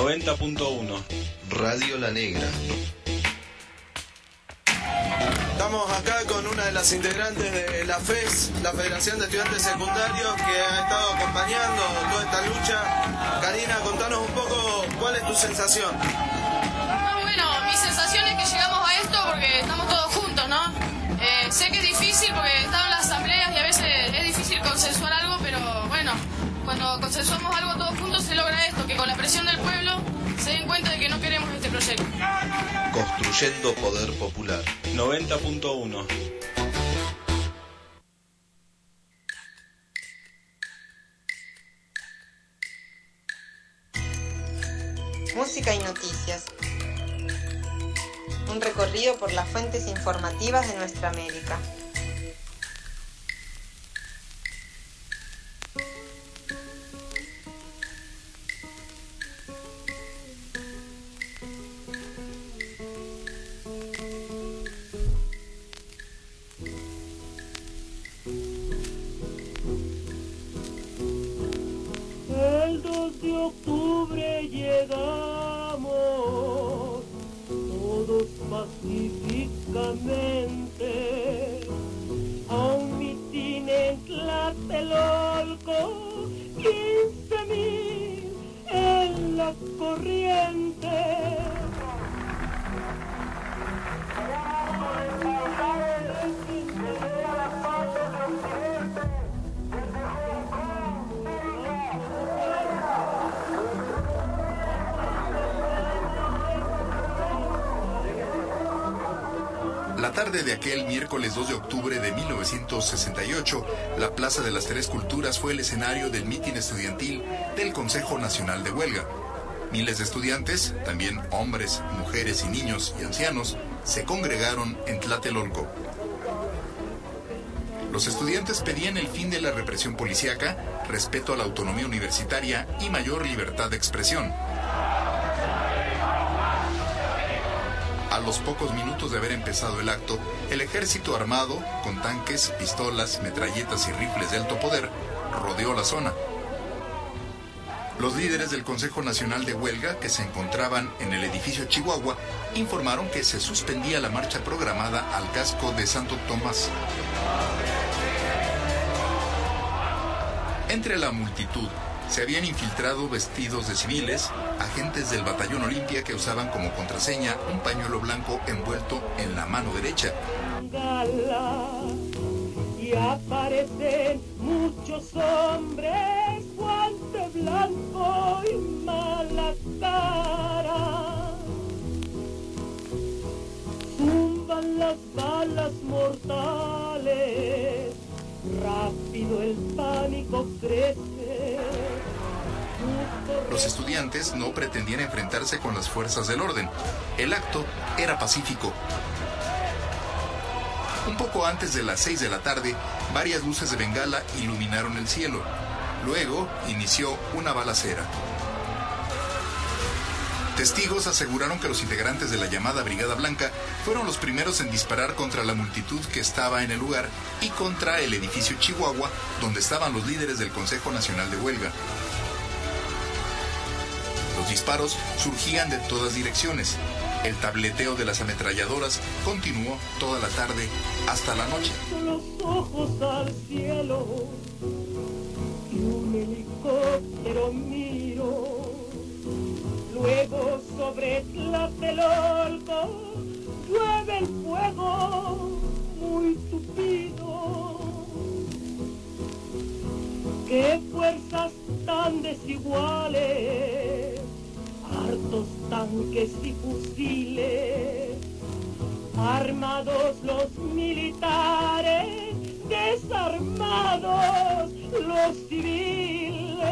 90.1 Radio La Negra. Estamos acá con una de las integrantes de la FES, la Federación de Estudiantes Secundarios, que ha estado acompañando toda esta lucha. Karina, contanos un poco cuál es tu sensación. Bueno, mi sensación es que llegamos a esto porque estamos todos juntos, ¿no? Sé que es difícil porque están en las asambleas y a veces es difícil consensuar algo, pero bueno, cuando consensuamos algo todos juntos se logra esto, que con la presión del pueblo se den cuenta de que no queremos este proyecto. Construyendo poder popular. 90.1 Música y noticias. Un recorrido por las fuentes informativas de nuestra América. El 2 de octubre llegamos todos pacíficamente a un mitin en Tlatelolco, 15,000 en la corriente. La tarde de aquel miércoles 2 de octubre de 1968, la Plaza de las Tres Culturas fue el escenario del mitin estudiantil del Consejo Nacional de Huelga. Miles de estudiantes, también hombres, mujeres y niños y ancianos, se congregaron en Tlatelolco. Los estudiantes pedían el fin de la represión policíaca, respeto a la autonomía universitaria y mayor libertad de expresión. A los pocos minutos de haber empezado el acto, el ejército armado, con tanques, pistolas, metralletas y rifles de alto poder, rodeó la zona. Los líderes del Consejo Nacional de Huelga, que se encontraban en el edificio Chihuahua, informaron que se suspendía la marcha programada al casco de Santo Tomás. Entre la multitud se habían infiltrado vestidos de civiles, agentes del Batallón Olimpia que usaban como contraseña un pañuelo blanco envuelto en la mano derecha. Y aparecen muchos hombres, guante blanco y mala cara. Zumban las balas mortales, rápido el pánico crece. Los estudiantes no pretendían enfrentarse con las fuerzas del orden. El acto era pacífico. Un poco antes de las 6 de la tarde, varias luces de bengala iluminaron el cielo. Luego inició una balacera. Testigos aseguraron que los integrantes de la llamada Brigada Blanca fueron los primeros en disparar contra la multitud que estaba en el lugar y contra el edificio Chihuahua, donde estaban los líderes del Consejo Nacional de Huelga. Los disparos surgían de todas direcciones. El tableteo de las ametralladoras continuó toda la tarde hasta la noche. Los ojos al cielo y un helicóptero miro. Luego sobre Tlatelolco llueve el fuego muy tupido. Qué fuerzas tan desiguales, hartos tanques y fusiles, armados los militares, desarmados los civiles.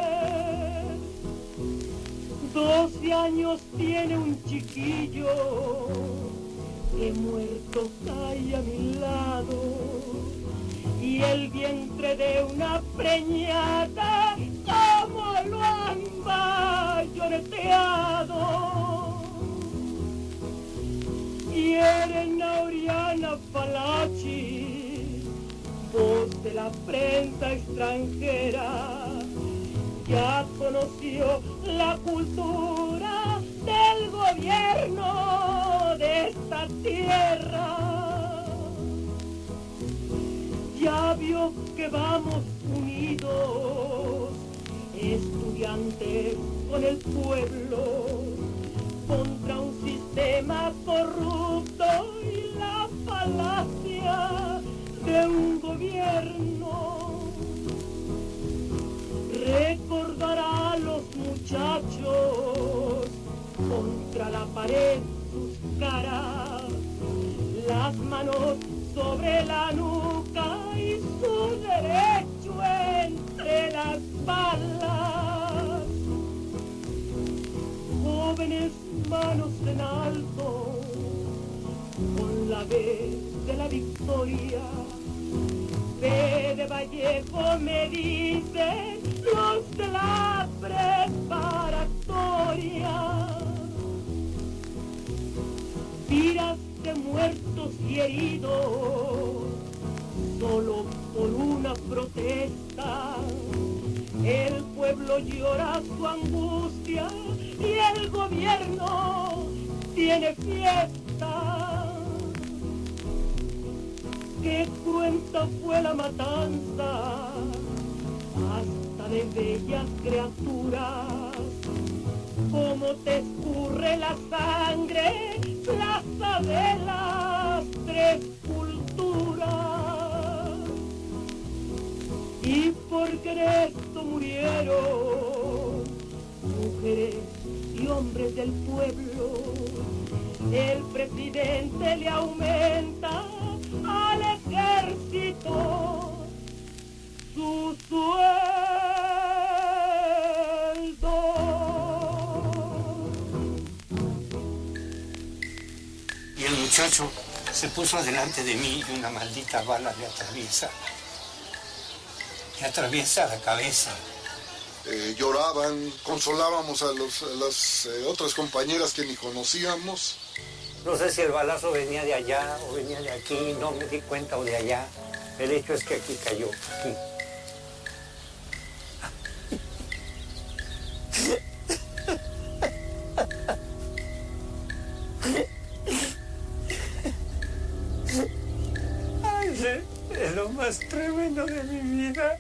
12 años tiene un chiquillo que muerto cae a mi lado, y el vientre de una preñada como lo han bayoneteado. Quieren a Oriana Falachi, voz de la prensa extranjera, ya conoció la cultura del gobierno de esta tierra. Ya vio que vamos unidos, estudiantes con el pueblo, contra un sistema corrupto y la falacia de un gobierno. Recordará a los muchachos contra la pared sus caras, las manos sobre la nuca y su derecho entre las balas. Jóvenes, manos en alto, con la B de la victoria. B de Vallejo me dicen los de la preparatoria. Tiras de muertos y heridos, solo por una protesta. El pueblo llora su angustia y el gobierno tiene fiesta. Qué cruenta fue la matanza, hasta de bellas criaturas. Cómo te escurre la sangre, plaza de las tres culturas. Y porque en esto murieron mujeres y hombres del pueblo, el presidente le aumenta al ejército su sueldo. Y el muchacho se puso delante de mí y una maldita bala le atraviesa la cabeza. Lloraban, consolábamos a las otras compañeras que ni conocíamos. No sé si el balazo venía de allá o venía de aquí, no me di cuenta, o de allá. El hecho es que aquí cayó, aquí. Ay, es lo más tremendo de mi vida.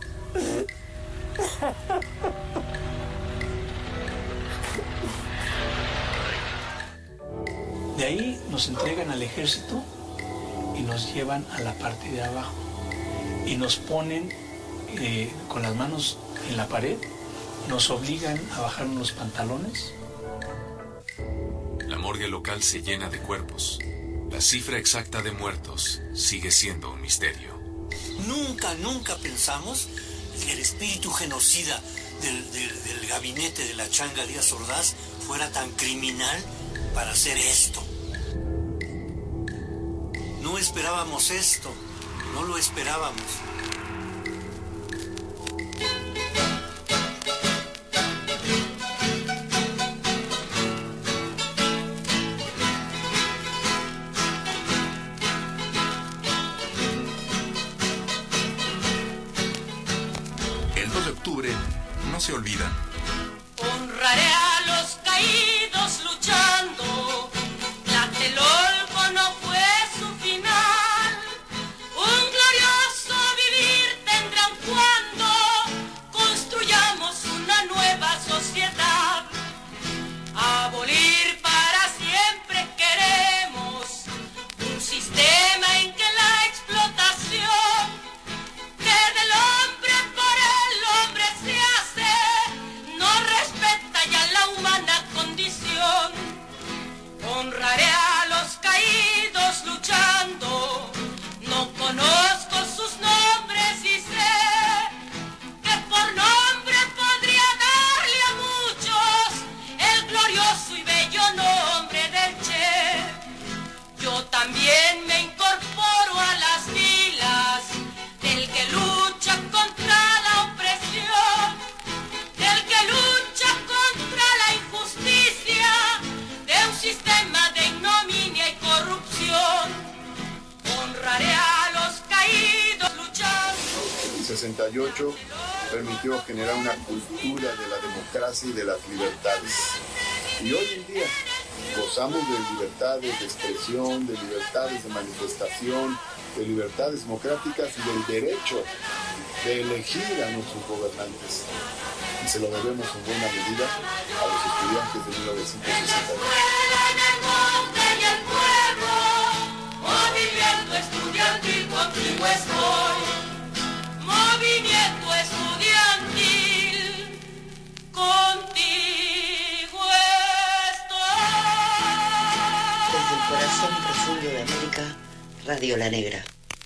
De ahí nos entregan al ejército y nos llevan a la parte de abajo y nos ponen con las manos en la pared, nos obligan a bajarnos los pantalones. La morgue local se llena de cuerpos. La cifra exacta de muertos sigue siendo un misterio. Nunca pensamos que el espíritu genocida del gabinete de la Changa Díaz Ordaz fuera tan criminal para hacer esto. No esperábamos esto, no lo esperábamos. El 2 de octubre no se olvida. Honraré a los caídos luchando. Tlatelolco no fue su final. Un glorioso vivir tendrán cuando construyamos una nueva sociedad. Abolir para siempre queremos un sistema en que la explotación que del hombre por el hombre se hace no respeta ya la humana condición. 1968 permitió generar una cultura de la democracia y de las libertades. Y hoy en día gozamos de libertades de expresión, de libertades de manifestación, de libertades democráticas y del derecho de elegir a nuestros gobernantes. Y se lo debemos en buena medida a los estudiantes de 1968. Movimiento estudiantil, contigo estoy. Movimiento estudiantil, contigo estoy. Desde el corazón profundo de América, Radio La Negra.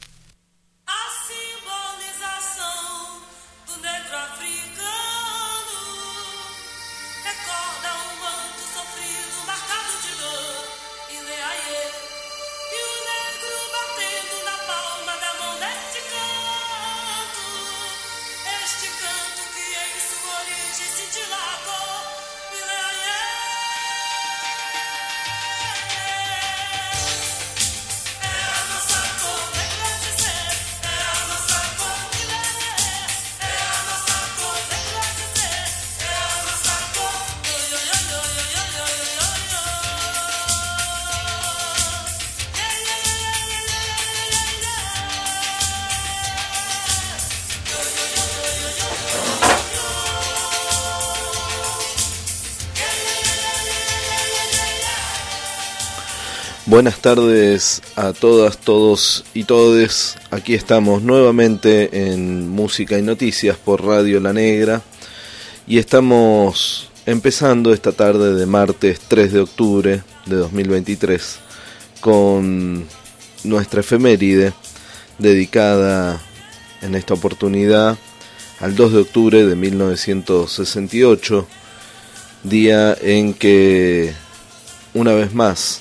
Buenas tardes a todas, todos y todes. Aquí estamos nuevamente en Música y Noticias por Radio La Negra y estamos empezando esta tarde de martes 3 de octubre de 2023 con nuestra efeméride dedicada en esta oportunidad al 2 de octubre de 1968, día en que una vez más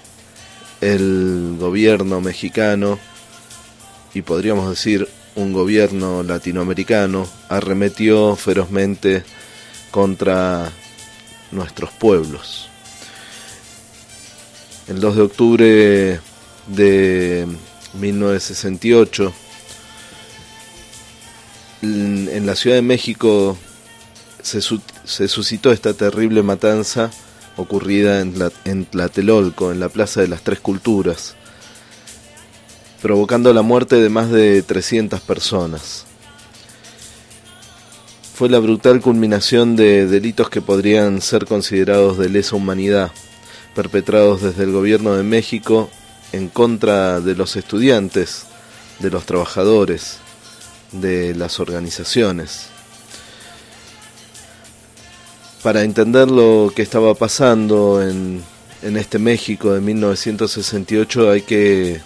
el gobierno mexicano, y podríamos decir un gobierno latinoamericano, arremetió ferozmente contra nuestros pueblos. El 2 de octubre de 1968, en la Ciudad de México se suscitó esta terrible matanza ocurrida en Tlatelolco, en la Plaza de las Tres Culturas, provocando la muerte de más de 300 personas. Fue la brutal culminación de delitos que podrían ser considerados de lesa humanidad, perpetrados desde el gobierno de México en contra de los estudiantes, de los trabajadores, de las organizaciones. Para entender lo que estaba pasando en este México de 1968 hay que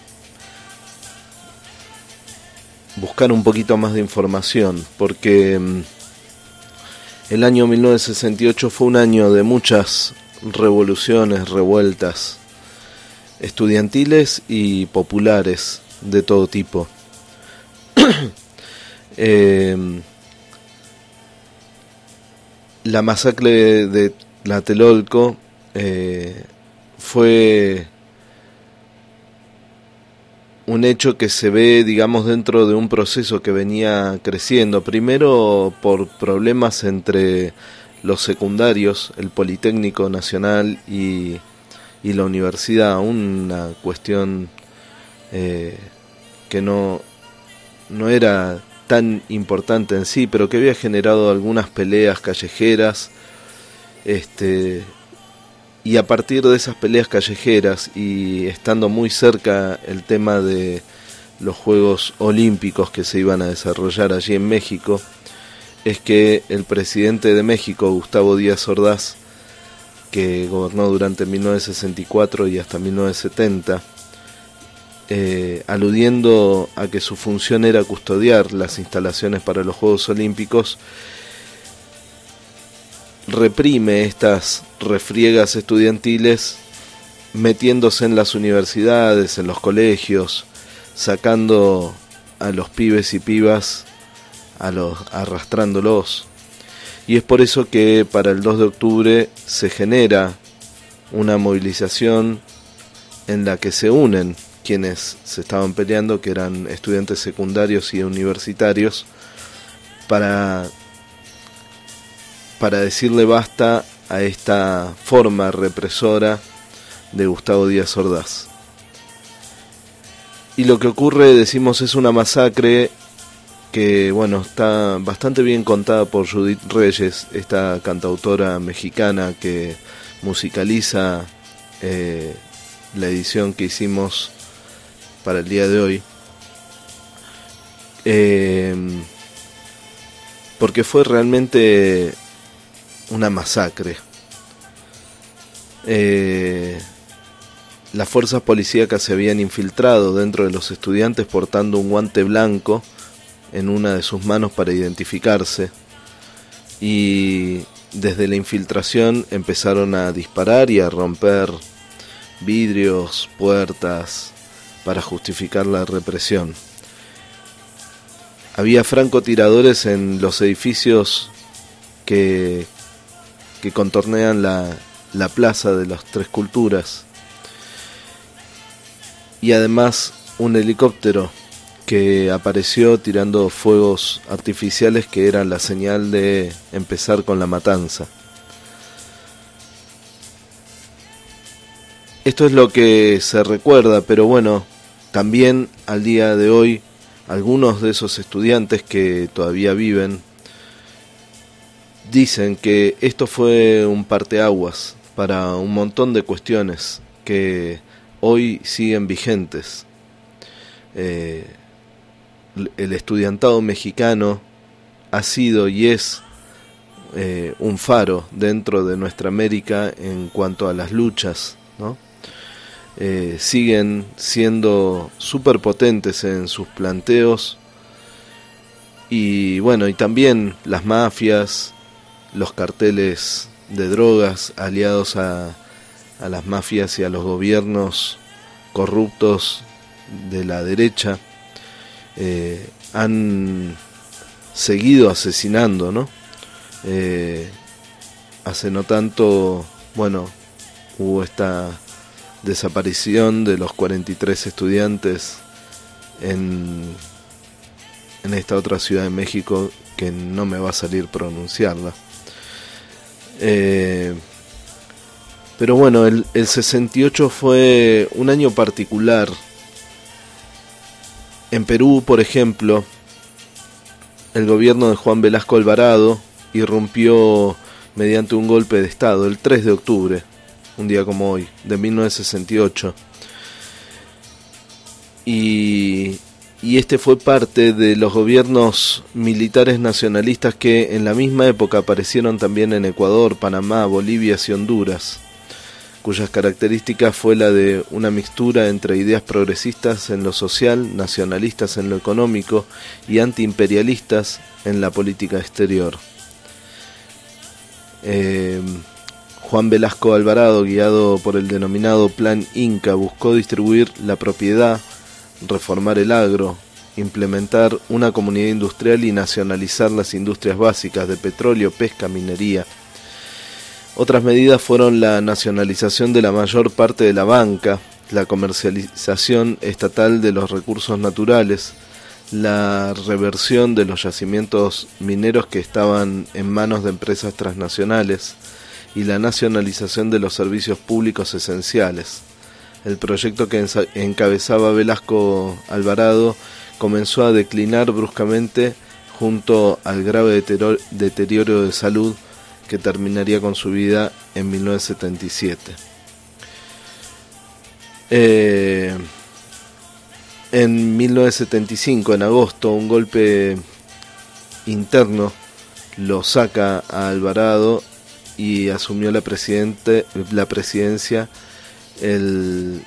buscar un poquito más de información, porque el año 1968 fue un año de muchas revoluciones, revueltas estudiantiles y populares de todo tipo. La masacre de Tlatelolco fue un hecho que se ve, digamos, dentro de un proceso que venía creciendo, primero por problemas entre los secundarios, el Politécnico Nacional y la universidad, una cuestión que no era tan importante en sí, pero que había generado algunas peleas callejeras, y a partir de esas peleas callejeras y estando muy cerca el tema de los Juegos Olímpicos que se iban a desarrollar allí en México, es que el presidente de México, Gustavo Díaz Ordaz, que gobernó durante 1964 y hasta 1970, aludiendo a que su función era custodiar las instalaciones para los Juegos Olímpicos, reprime estas refriegas estudiantiles metiéndose en las universidades, en los colegios, sacando a los pibes y pibas, arrastrándolos. Y es por eso que para el 2 de octubre se genera una movilización en la que se unen quienes se estaban peleando, que eran estudiantes secundarios y universitarios, para decirle basta a esta forma represora de Gustavo Díaz Ordaz. Y lo que ocurre, decimos, es una masacre que, bueno, está bastante bien contada por Judith Reyes, esta cantautora mexicana que musicaliza la edición que hicimos para el día de hoy. Porque fue realmente una masacre. Las fuerzas policíacas se habían infiltrado dentro de los estudiantes portando un guante blanco en una de sus manos para identificarse, y desde la infiltración empezaron a disparar y a romper vidrios, puertas, para justificar la represión. Había francotiradores en los edificios que contornean la plaza de las Tres Culturas, y además un helicóptero que apareció tirando fuegos artificiales que eran la señal de empezar con la matanza. Esto es lo que se recuerda, pero bueno, también al día de hoy algunos de esos estudiantes que todavía viven dicen que esto fue un parteaguas para un montón de cuestiones que hoy siguen vigentes. El estudiantado mexicano ha sido y es un faro dentro de nuestra América en cuanto a las luchas, ¿no? Siguen siendo superpotentes en sus planteos, y bueno, y también las mafias, los carteles de drogas aliados a las mafias y a los gobiernos corruptos de la derecha han seguido asesinando, ¿no? Hace no tanto, bueno, hubo esta desaparición de los 43 estudiantes en esta otra ciudad de México que no me va a salir pronunciarla. Pero bueno, el 68 fue un año particular. En Perú, por ejemplo, el gobierno de Juan Velasco Alvarado irrumpió mediante un golpe de Estado el 3 de octubre, un día como hoy, de 1968. Y este fue parte de los gobiernos militares nacionalistas que en la misma época aparecieron también en Ecuador, Panamá, Bolivia y Honduras, cuyas características fue la de una mixtura entre ideas progresistas en lo social, nacionalistas en lo económico y antiimperialistas en la política exterior. Juan Velasco Alvarado, guiado por el denominado Plan Inca, buscó distribuir la propiedad, reformar el agro, implementar una comunidad industrial y nacionalizar las industrias básicas de petróleo, pesca, minería. Otras medidas fueron la nacionalización de la mayor parte de la banca, la comercialización estatal de los recursos naturales, la reversión de los yacimientos mineros que estaban en manos de empresas transnacionales y la nacionalización de los servicios públicos esenciales. El proyecto que encabezaba Velasco Alvarado comenzó a declinar bruscamente junto al grave deterioro de salud que terminaría con su vida en 1977. En 1975, en agosto, un golpe interno lo saca a Alvarado y asumió la presidencia el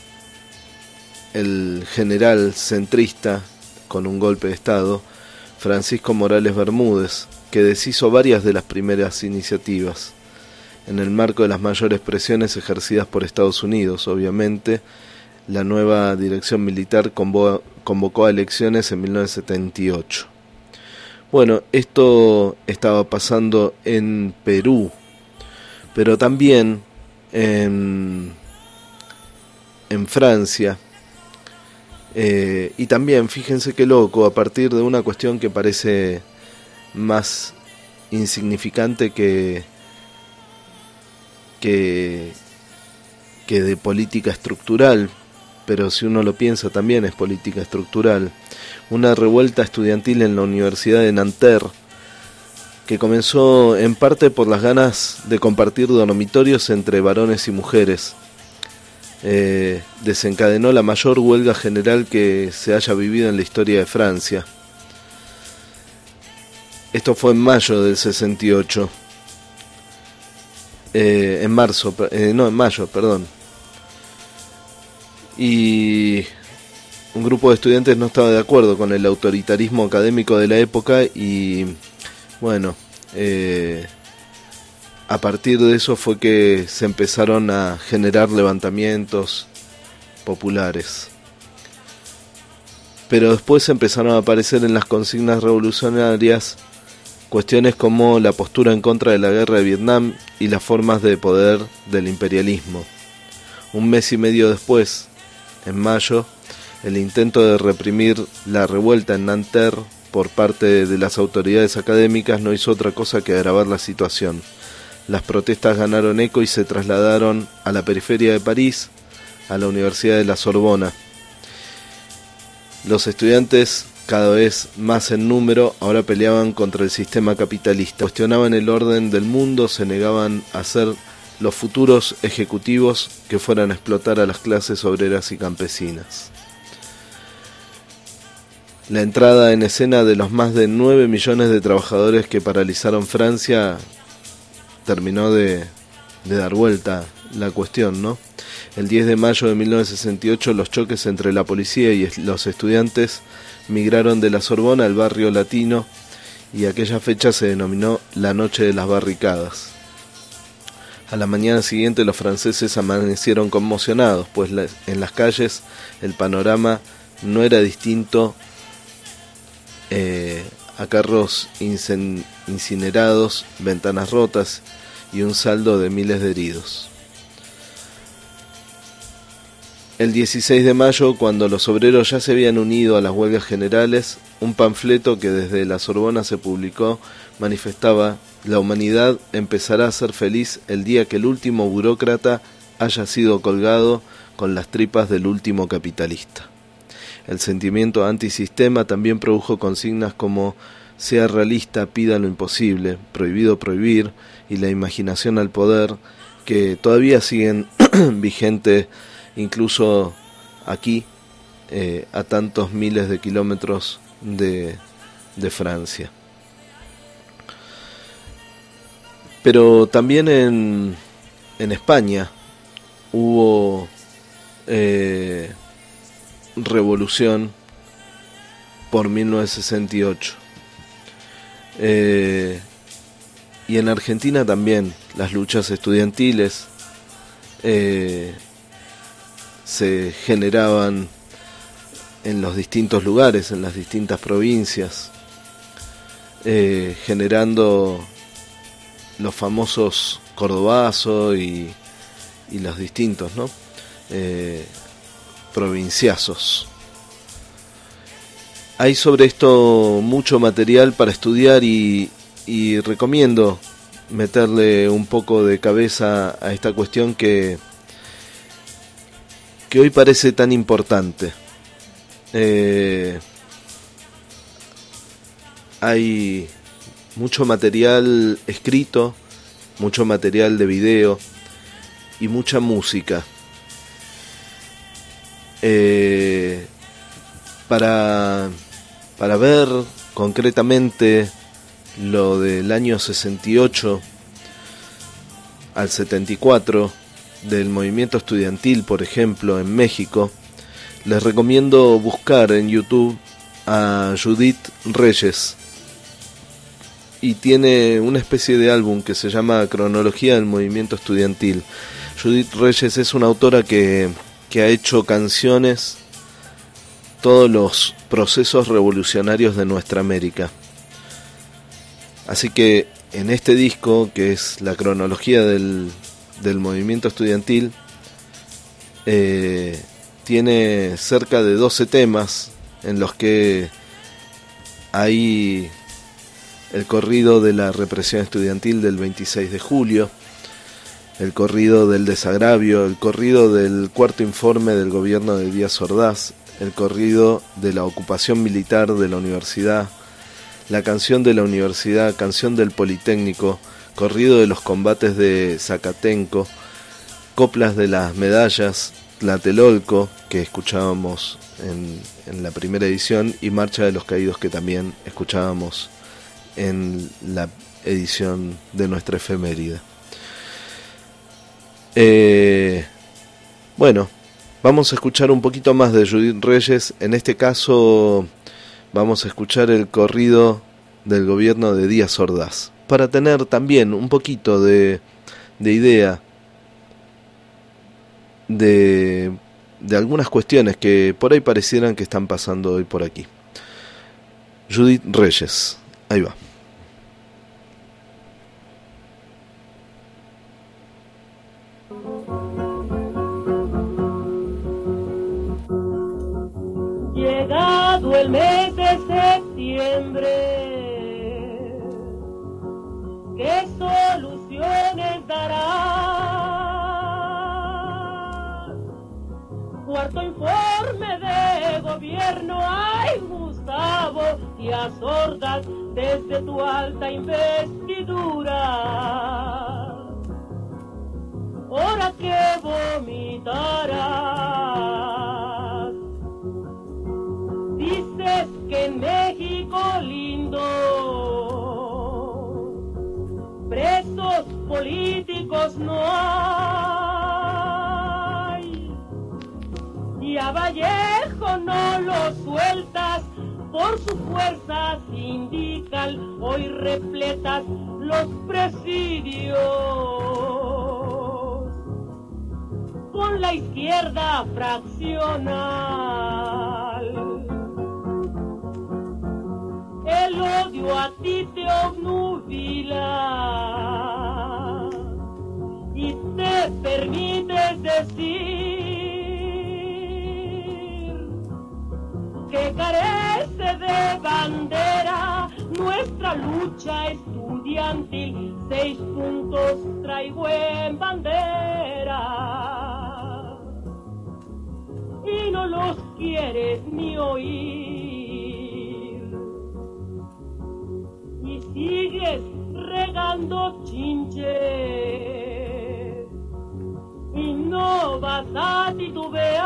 general centrista, con un golpe de Estado, Francisco Morales Bermúdez, que deshizo varias de las primeras iniciativas, en el marco de las mayores presiones ejercidas por Estados Unidos. Obviamente, la nueva dirección militar convocó a elecciones en 1978. Bueno, esto estaba pasando en Perú, pero también en Francia, y también, fíjense qué loco, a partir de una cuestión que parece más insignificante que de política estructural, pero si uno lo piensa también es política estructural. Una revuelta estudiantil en la Universidad de Nanterre, que comenzó en parte por las ganas de compartir dormitorios entre varones y mujeres. Desencadenó la mayor huelga general que se haya vivido en la historia de Francia. Esto fue en mayo del 68. En mayo, perdón. Y un grupo de estudiantes no estaba de acuerdo con el autoritarismo académico de la época y, bueno, a partir de eso fue que se empezaron a generar levantamientos populares. Pero después empezaron a aparecer en las consignas revolucionarias cuestiones como la postura en contra de la guerra de Vietnam y las formas de poder del imperialismo. Un mes y medio después, en mayo, el intento de reprimir la revuelta en Nanterre por parte de las autoridades académicas no hizo otra cosa que agravar la situación. Las protestas ganaron eco y se trasladaron a la periferia de París, a la Universidad de la Sorbona. Los estudiantes, cada vez más en número, ahora peleaban contra el sistema capitalista. Cuestionaban el orden del mundo, se negaban a ser los futuros ejecutivos que fueran a explotar a las clases obreras y campesinas. La entrada en escena de los más de 9 millones de trabajadores que paralizaron Francia terminó de dar vuelta la cuestión, ¿no? El 10 de mayo de 1968 los choques entre la policía y los estudiantes migraron de la Sorbona al barrio latino y aquella fecha se denominó la Noche de las Barricadas. A la mañana siguiente los franceses amanecieron conmocionados, pues en las calles el panorama no era distinto a carros incinerados, ventanas rotas y un saldo de miles de heridos. El 16 de mayo, cuando los obreros ya se habían unido a las huelgas generales, un panfleto que desde la Sorbona se publicó manifestaba: la humanidad empezará a ser feliz el día que el último burócrata haya sido colgado con las tripas del último capitalista. El sentimiento antisistema también produjo consignas como sea realista, pida lo imposible, prohibido prohibir y la imaginación al poder, que todavía siguen vigentes incluso aquí, a tantos miles de kilómetros de Francia. Pero también en España hubo revolución por 1968. Y en Argentina también las luchas estudiantiles se generaban en los distintos lugares, en las distintas provincias, generando los famosos cordobazos y los distintos, ¿no? Provinciazos. Hay sobre esto mucho material para estudiar y recomiendo meterle un poco de cabeza a esta cuestión que hoy parece tan importante. Hay mucho material escrito, mucho material de video y mucha música. Para ver concretamente lo del año 68 al 74 del movimiento estudiantil, por ejemplo, en México, les recomiendo buscar en YouTube a Judith Reyes, y tiene una especie de álbum que se llama Cronología del Movimiento Estudiantil. Judith Reyes es una autora que ha hecho canciones todos los procesos revolucionarios de nuestra América. Así que en este disco, que es la cronología del movimiento estudiantil, tiene cerca de 12 temas en los que hay el corrido de la represión estudiantil del 26 de julio, el corrido del desagravio, el corrido del cuarto informe del gobierno de Díaz Ordaz, el corrido de la ocupación militar de la universidad, la canción de la universidad, canción del Politécnico, corrido de los combates de Zacatenco, coplas de las medallas, Tlatelolco, que escuchábamos en la primera edición, y Marcha de los Caídos, que también escuchábamos en la edición de nuestra efeméride. Bueno, vamos a escuchar un poquito más de Judith Reyes. En este caso vamos a escuchar el corrido del gobierno de Díaz Ordaz, para tener también un poquito de idea de algunas cuestiones que por ahí parecieran que están pasando hoy por aquí. Judith Reyes, ahí va. Llegado el mes de septiembre, ¿qué soluciones dará? Cuarto informe de gobierno, ay Gustavo Díaz Ordaz, desde tu alta investidura, ahora que vomitarás. Dices que en México lindo presos políticos no hay, y a Vallejo no lo sueltas por su fuerza sindical. Hoy repletas los presidios con la izquierda fraccional. El odio a ti te obnubila y te permites decir que carece de bandera nuestra lucha estudiantil. 6 puntos traigo en bandera y no los quieres ni oír. Sigues regando chinches y no vas a titubear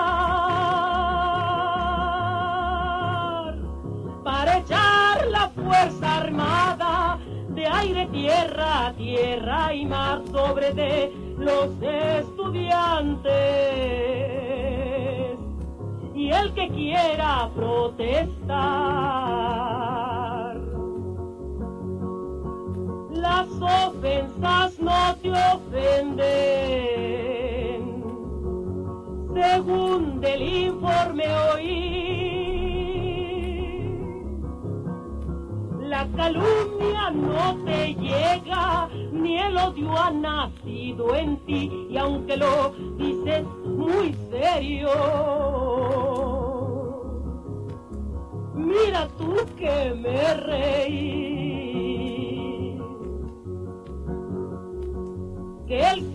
para echar la fuerza armada de aire, tierra, tierra y mar sobre de los estudiantes y el que quiera protestar. Las ofensas no te ofenden, según del informe oí. La calumnia no te llega, ni el odio ha nacido en ti, y aunque lo dices muy serio, mira tú que me reí. Que el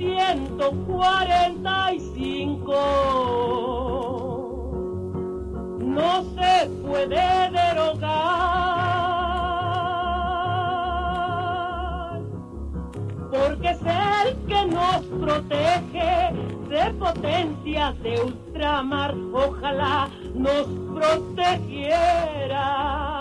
145 no se puede derogar, porque es el que nos protege de potencias de ultramar. Ojalá nos protegiera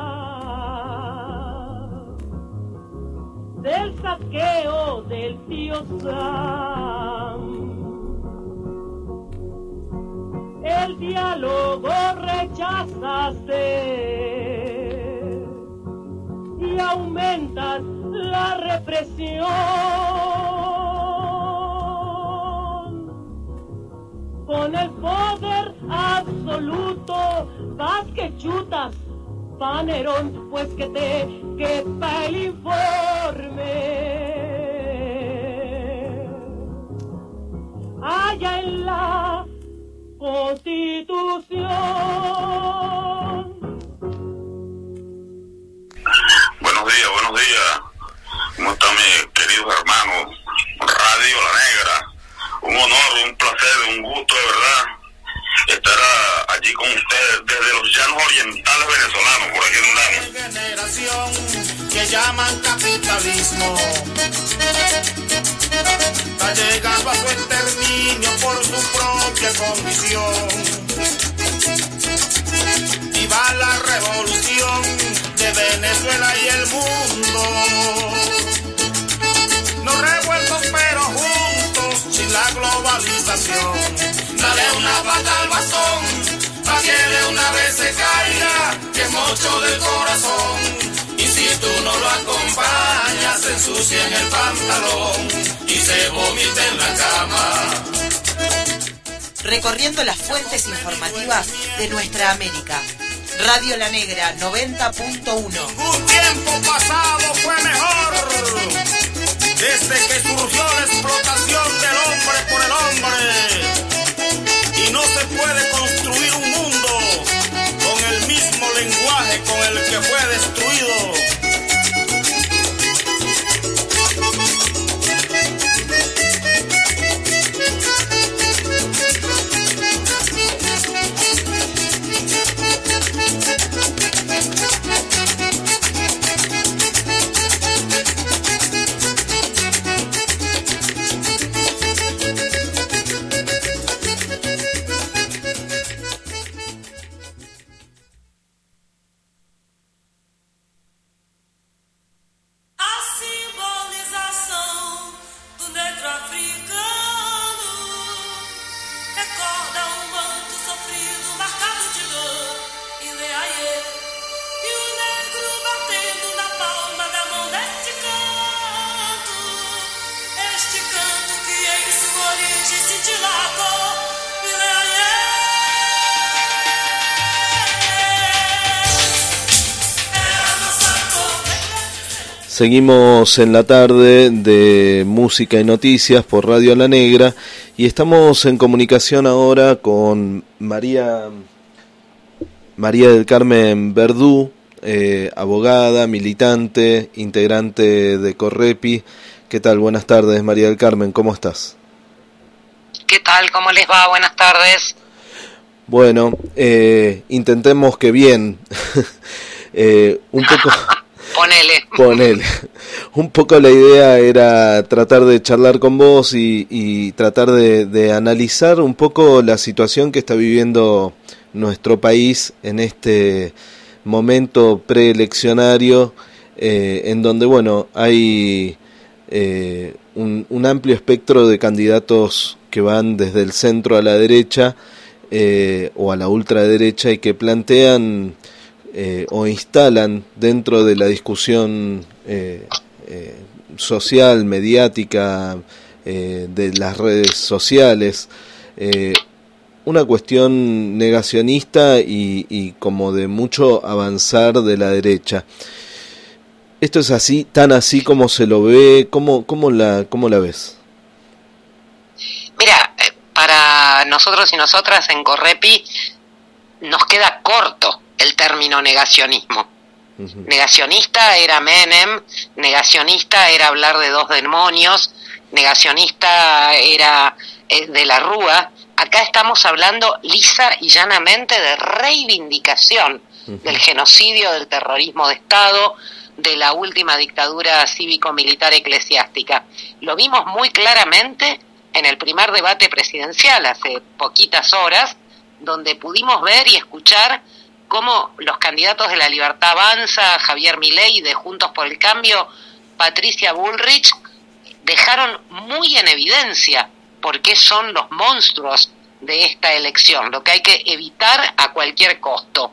del saqueo del tío Sam. El diálogo rechazaste y aumentas la represión. Con el poder absoluto vas que chutas, Panerón, pues que te quepa el informe. Allá en la Constitución. Buenos días, mis queridos hermanos, Radio La Negra. Un honor, un placer, un gusto de verdad estar allí con ustedes desde los llanos orientales venezolanos, por aquí andamos. Generación que llaman capitalismo está llegando a su exterminio por su propia condición. Viva la revolución de Venezuela y el mundo. No revueltos pero juntos, sin la globalización. Dale una pata al bastón, pa' que de una vez se caiga, que es mocho del corazón. Y si tú no lo acompañas, se ensucia en el pantalón y se vomita en la cama. Recorriendo las fuentes informativas de nuestra América. Radio La Negra 90.1. Un tiempo pasado fue mejor, desde que surgió la explotación del hombre por el hombre. Y no se puede construir un mundo con el mismo lenguaje con el que fue destruido. Seguimos en la tarde de música y noticias por Radio La Negra y estamos en comunicación ahora con María del Carmen Verdú, abogada, militante, integrante de Correpi. ¿Qué tal? Buenas tardes, María del Carmen, ¿cómo estás? ¿Qué tal? ¿Cómo les va? Buenas tardes. Bueno, intentemos que bien. Un poco... Ponele. Un poco la idea era tratar de charlar con vos y tratar de analizar un poco la situación que está viviendo nuestro país en este momento preeleccionario, en donde, bueno, hay un amplio espectro de candidatos que van desde el centro a la derecha o a la ultraderecha y que plantean o instalan dentro de la discusión social, mediática, de las redes sociales, una cuestión negacionista y como de mucho avanzar de la derecha. ¿Esto es así, tan así como se lo ve? ¿Cómo la ves? Mira, para nosotros y nosotras en Correpi nos queda corto el término negacionismo. Uh-huh. Negacionista era Menem, negacionista era hablar de dos demonios, negacionista era de la Rúa. Acá estamos hablando lisa y llanamente de reivindicación del genocidio, del terrorismo de Estado, de la última dictadura cívico-militar eclesiástica. Lo vimos muy claramente en el primer debate presidencial hace poquitas horas, donde pudimos ver y escuchar cómo los candidatos de La Libertad Avanza, Javier Milei, de Juntos por el Cambio, Patricia Bullrich, dejaron muy en evidencia por qué son los monstruos de esta elección, lo que hay que evitar a cualquier costo.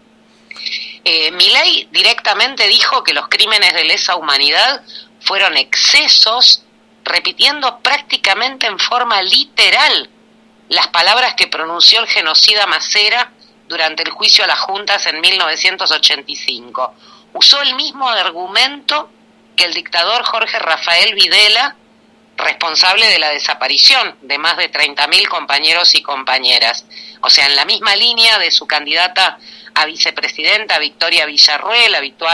Milei directamente dijo que los crímenes de lesa humanidad fueron excesos, repitiendo prácticamente en forma literal las palabras que pronunció el genocida Macera durante el juicio a las juntas en 1985. Usó el mismo argumento que el dictador Jorge Rafael Videla, responsable de la desaparición de más de 30.000 compañeros y compañeras. O sea, en la misma línea de su candidata a vicepresidenta, Victoria Villarruel, habitual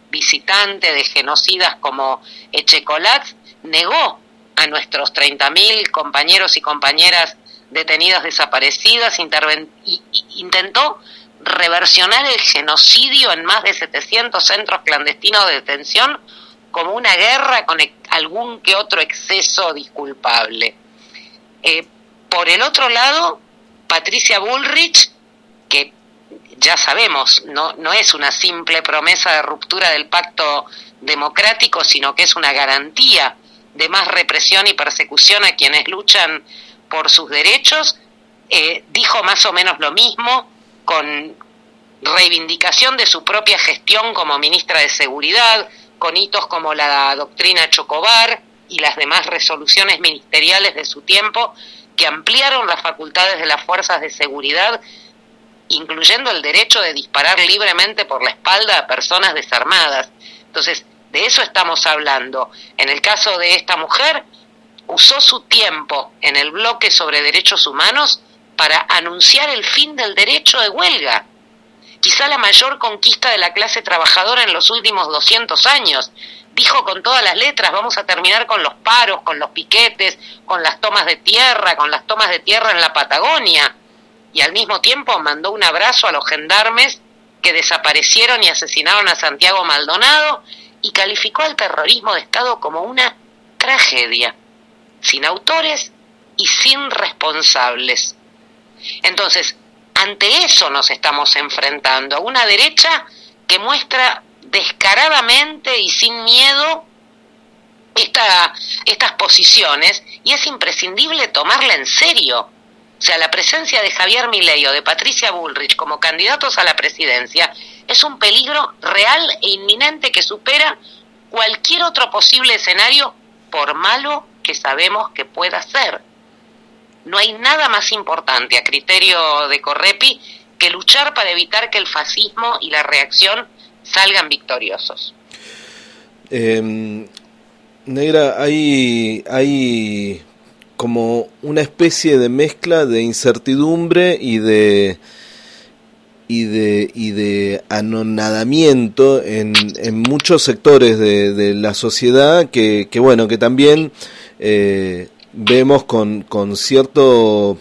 visitante de genocidas como Echecolatz, negó a nuestros 30.000 compañeros y compañeras detenidas desaparecidas, intentó reversionar el genocidio en más de 700 centros clandestinos de detención como una guerra con algún que otro exceso disculpable. Por el otro lado, Patricia Bullrich, que ya sabemos, no es una simple promesa de ruptura del pacto democrático, sino que es una garantía de más represión y persecución a quienes luchan por sus derechos, dijo más o menos lo mismo, con reivindicación de su propia gestión como ministra de Seguridad, con hitos como la doctrina Chocobar y las demás resoluciones ministeriales de su tiempo que ampliaron las facultades de las fuerzas de seguridad, incluyendo el derecho de disparar libremente por la espalda a personas desarmadas. Entonces, de eso estamos hablando. En el caso de esta mujer, usó su tiempo en el bloque sobre derechos humanos para anunciar el fin del derecho de huelga, quizá la mayor conquista de la clase trabajadora en los últimos 200 años. Dijo con todas las letras, vamos a terminar con los paros, con los piquetes, con las tomas de tierra, con las tomas de tierra en la Patagonia. Y al mismo tiempo mandó un abrazo a los gendarmes que desaparecieron y asesinaron a Santiago Maldonado y calificó al terrorismo de Estado como una tragedia, sin autores y sin responsables. Entonces, ante eso nos estamos enfrentando, a una derecha que muestra descaradamente y sin miedo estas posiciones, y es imprescindible tomarla en serio. O sea, la presencia de Javier Milei o de Patricia Bullrich como candidatos a la presidencia es un peligro real e inminente que supera cualquier otro posible escenario, por malo que sabemos que pueda ser. No hay nada más importante, a criterio de Correpi, que luchar para evitar que el fascismo y la reacción salgan victoriosos. Negra, hay como una especie de mezcla de incertidumbre y de anonadamiento en muchos sectores de la sociedad que bueno, que también vemos con cierto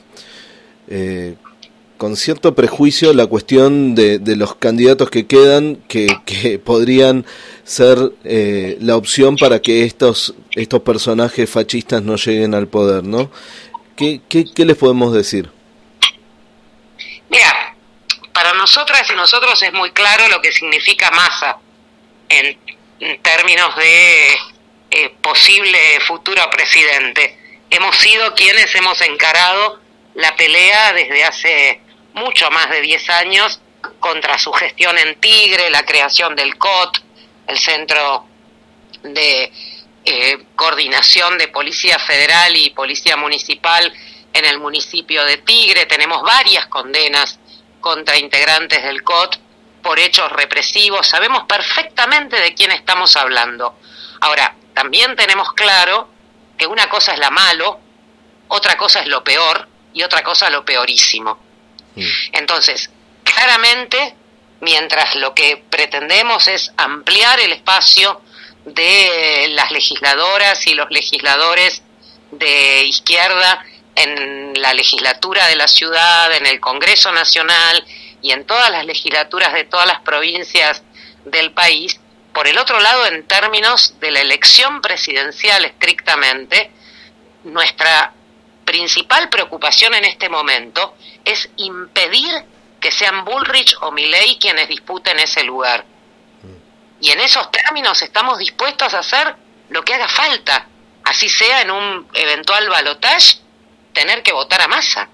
prejuicio la cuestión de los candidatos que quedan, que podrían ser la opción para que estos personajes fascistas no lleguen al poder, ¿no? ¿Qué les podemos decir? Mira, para nosotras y nosotros es muy claro lo que significa Massa en términos de posible futuro presidente. Hemos sido quienes hemos encarado la pelea desde hace mucho más de 10 años contra su gestión en Tigre, la creación del COT, el Centro de Coordinación de Policía Federal y Policía Municipal en el municipio de Tigre. Tenemos varias condenas contra integrantes del COT por hechos represivos. Sabemos perfectamente de quién estamos hablando. Ahora, también tenemos claro que una cosa es la malo, otra cosa es lo peor y otra cosa lo peorísimo. Entonces, claramente, mientras lo que pretendemos es ampliar el espacio de las legisladoras y los legisladores de izquierda en la legislatura de la ciudad, en el Congreso Nacional y en todas las legislaturas de todas las provincias del país, por el otro lado, en términos de la elección presidencial estrictamente, nuestra principal preocupación en este momento es impedir que sean Bullrich o Milei quienes disputen ese lugar. Y en esos términos estamos dispuestos a hacer lo que haga falta, así sea en un eventual balotaje, tener que votar a Massa.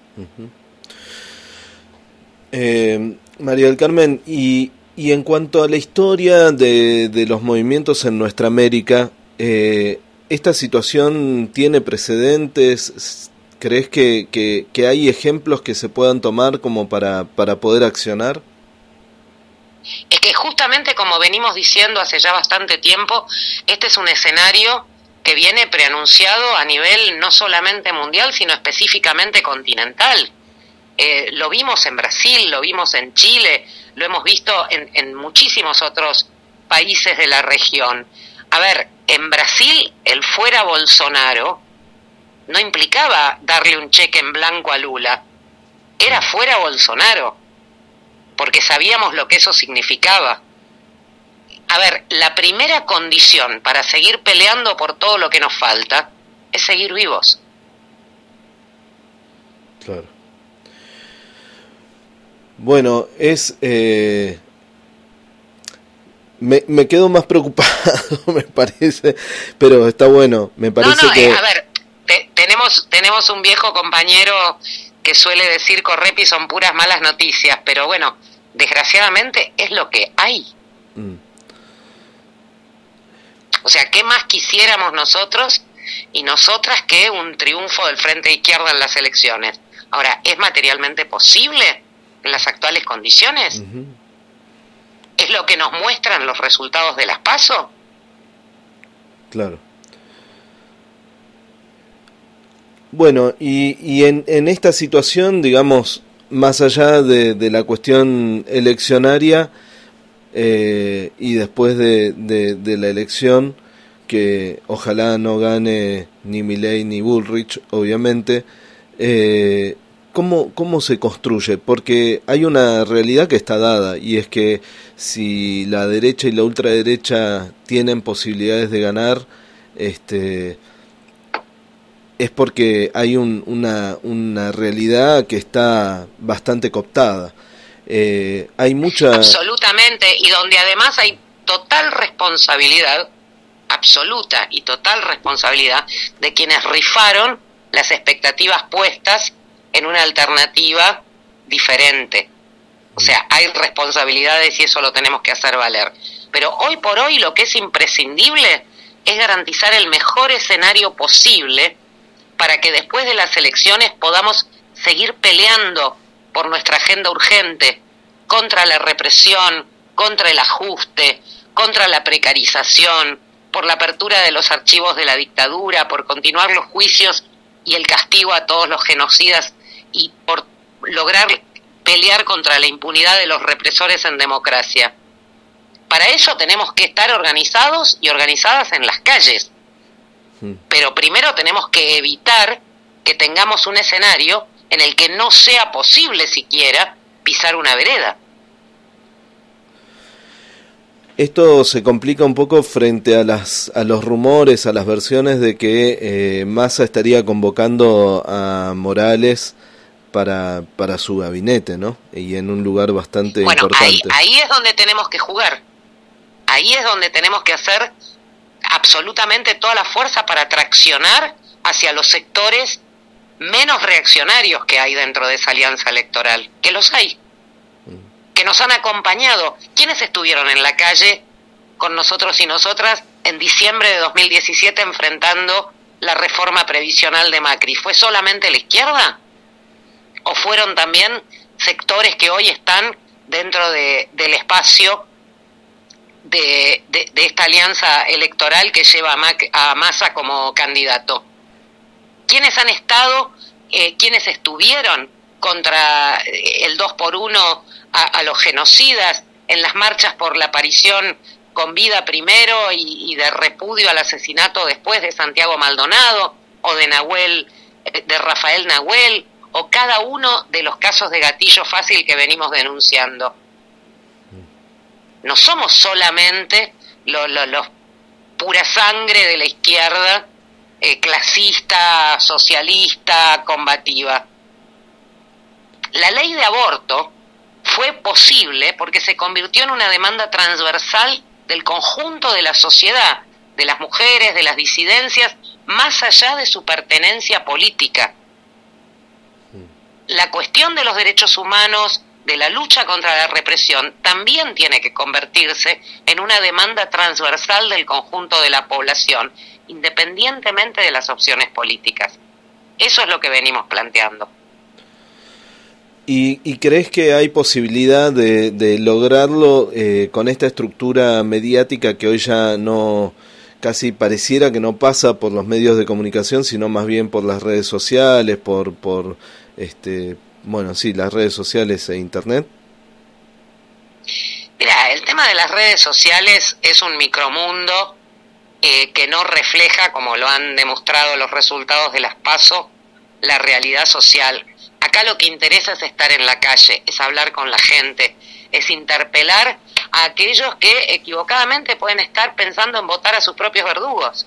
María del Carmen, y en cuanto a la historia de los movimientos en nuestra América, ¿esta situación tiene precedentes? ¿Crees que hay ejemplos que se puedan tomar como para poder accionar? Es que justamente como venimos diciendo hace ya bastante tiempo, este es un escenario que viene preanunciado a nivel no solamente mundial, sino específicamente continental. Lo vimos en Brasil, lo vimos en Chile, lo hemos visto en muchísimos otros países de la región. A ver, en Brasil el fuera Bolsonaro no implicaba darle un cheque en blanco a Lula, era fuera Bolsonaro, porque sabíamos lo que eso significaba. A ver, la primera condición para seguir peleando por todo lo que nos falta es seguir vivos. Claro. Bueno, me quedo más preocupado, me parece, pero está bueno, me parece que... A ver, tenemos un viejo compañero que suele decir Correpi son puras malas noticias, pero bueno, desgraciadamente es lo que hay. O sea, ¿qué más quisiéramos nosotros y nosotras que un triunfo del Frente de Izquierda en las elecciones? Ahora, ¿es materialmente posible en las actuales condiciones? Uh-huh. ¿Es lo que nos muestran los resultados de las PASO? Claro. Bueno, y en esta situación, digamos, más allá de la cuestión eleccionaria, y después de la elección, que ojalá no gane ni Milei ni Bullrich, obviamente, ¿cómo se construye? Porque hay una realidad que está dada, y es que si la derecha y la ultraderecha tienen posibilidades de ganar, es porque hay una realidad que está bastante cooptada. Hay mucha... Absolutamente, y donde además hay total responsabilidad, absoluta y total responsabilidad de quienes rifaron las expectativas puestas en una alternativa diferente. O sea, hay responsabilidades y eso lo tenemos que hacer valer. Pero hoy por hoy lo que es imprescindible es garantizar el mejor escenario posible para que después de las elecciones podamos seguir peleando por nuestra agenda urgente, contra la represión, contra el ajuste, contra la precarización, por la apertura de los archivos de la dictadura, por continuar los juicios y el castigo a todos los genocidas y por lograr pelear contra la impunidad de los represores en democracia. Para eso tenemos que estar organizados y organizadas en las calles. Pero primero tenemos que evitar que tengamos un escenario en el que no sea posible siquiera pisar una vereda. Esto se complica un poco frente a los rumores, a las versiones de que Massa estaría convocando a Morales para su gabinete, ¿no? Y en un lugar bastante importante. Ahí es donde tenemos que jugar. Ahí es donde tenemos que hacer absolutamente toda la fuerza para traccionar hacia los sectores menos reaccionarios que hay dentro de esa alianza electoral, que los hay, que nos han acompañado. ¿Quiénes estuvieron en la calle con nosotros y nosotras en diciembre de 2017 enfrentando la reforma previsional de Macri? ¿Fue solamente la izquierda? ¿O fueron también sectores que hoy están dentro del espacio de esta alianza electoral que lleva a Massa como candidato? ¿Quiénes han estado, quiénes estuvieron contra el 2x1 a los genocidas en las marchas por la aparición con vida primero y de repudio al asesinato después de Santiago Maldonado o de Rafael Nahuel, o cada uno de los casos de gatillo fácil que venimos denunciando? No somos solamente los pura sangre de la izquierda clasista, socialista, combativa. La ley de aborto fue posible porque se convirtió en una demanda transversal del conjunto de la sociedad, de las mujeres, de las disidencias, más allá de su pertenencia política. La cuestión de los derechos humanos, de la lucha contra la represión, también tiene que convertirse en una demanda transversal del conjunto de la población, independientemente de las opciones políticas. Eso es lo que venimos planteando. ¿Y crees que hay posibilidad de lograrlo con esta estructura mediática que hoy ya no, casi pareciera que no pasa por los medios de comunicación, sino más bien por las redes sociales, las redes sociales e internet? Mira, el tema de las redes sociales es un micromundo que no refleja, como lo han demostrado los resultados de las PASO, la realidad social. Acá lo que interesa es estar en la calle, es hablar con la gente, es interpelar a aquellos que equivocadamente pueden estar pensando en votar a sus propios verdugos.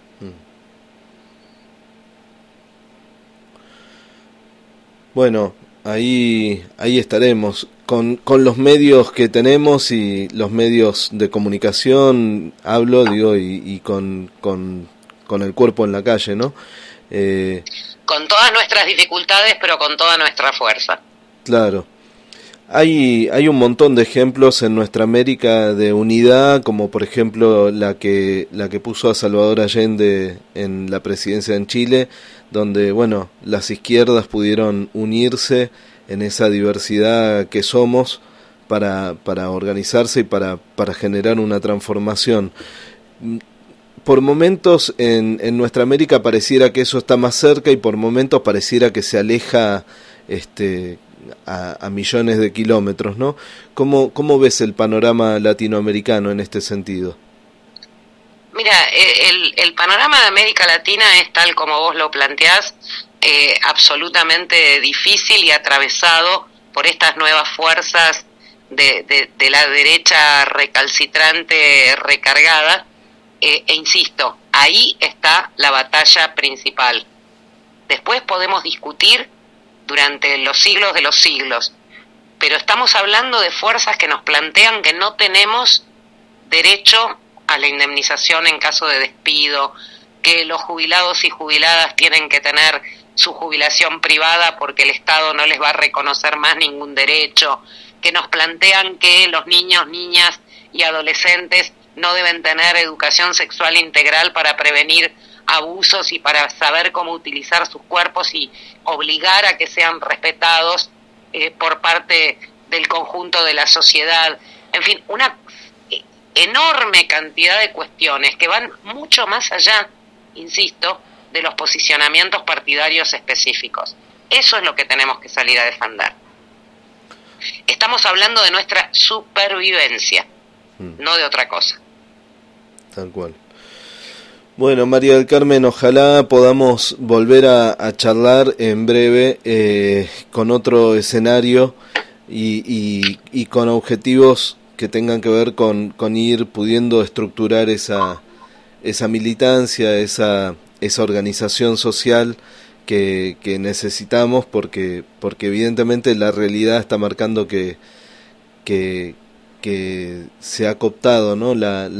Bueno, ahí estaremos. Con los medios que tenemos y los medios de comunicación, y con el cuerpo en la calle, ¿no? Con todas nuestras dificultades, pero con toda nuestra fuerza. Claro. Hay un montón de ejemplos en nuestra América de unidad, como por ejemplo la que puso a Salvador Allende en la presidencia en Chile, donde bueno, las izquierdas pudieron unirse en esa diversidad que somos para organizarse y para generar una transformación. Por momentos en nuestra América pareciera que eso está más cerca y por momentos pareciera que se aleja a millones de kilómetros, ¿no? ¿Cómo ves el panorama latinoamericano en este sentido? Mira, el panorama de América Latina es tal como vos lo planteás, absolutamente difícil y atravesado por estas nuevas fuerzas de la derecha recalcitrante, recargada, e insisto, ahí está la batalla principal. Después podemos discutir durante los siglos de los siglos, pero estamos hablando de fuerzas que nos plantean que no tenemos derecho a la indemnización en caso de despido, que los jubilados y jubiladas tienen que tener su jubilación privada porque el Estado no les va a reconocer más ningún derecho, que nos plantean que los niños, niñas y adolescentes no deben tener educación sexual integral para prevenir abusos y para saber cómo utilizar sus cuerpos y obligar a que sean respetados por parte del conjunto de la sociedad. En fin, una enorme cantidad de cuestiones que van mucho más allá, insisto, de los posicionamientos partidarios específicos. Eso es lo que tenemos que salir a defender. Estamos hablando de nuestra supervivencia, no de otra cosa. Tal cual. Bueno, María del Carmen, ojalá podamos volver a charlar en breve con otro escenario y con objetivos que tengan que ver con ir pudiendo estructurar esa militancia, esa organización social que necesitamos, porque evidentemente la realidad está marcando que se ha cooptado, ¿no?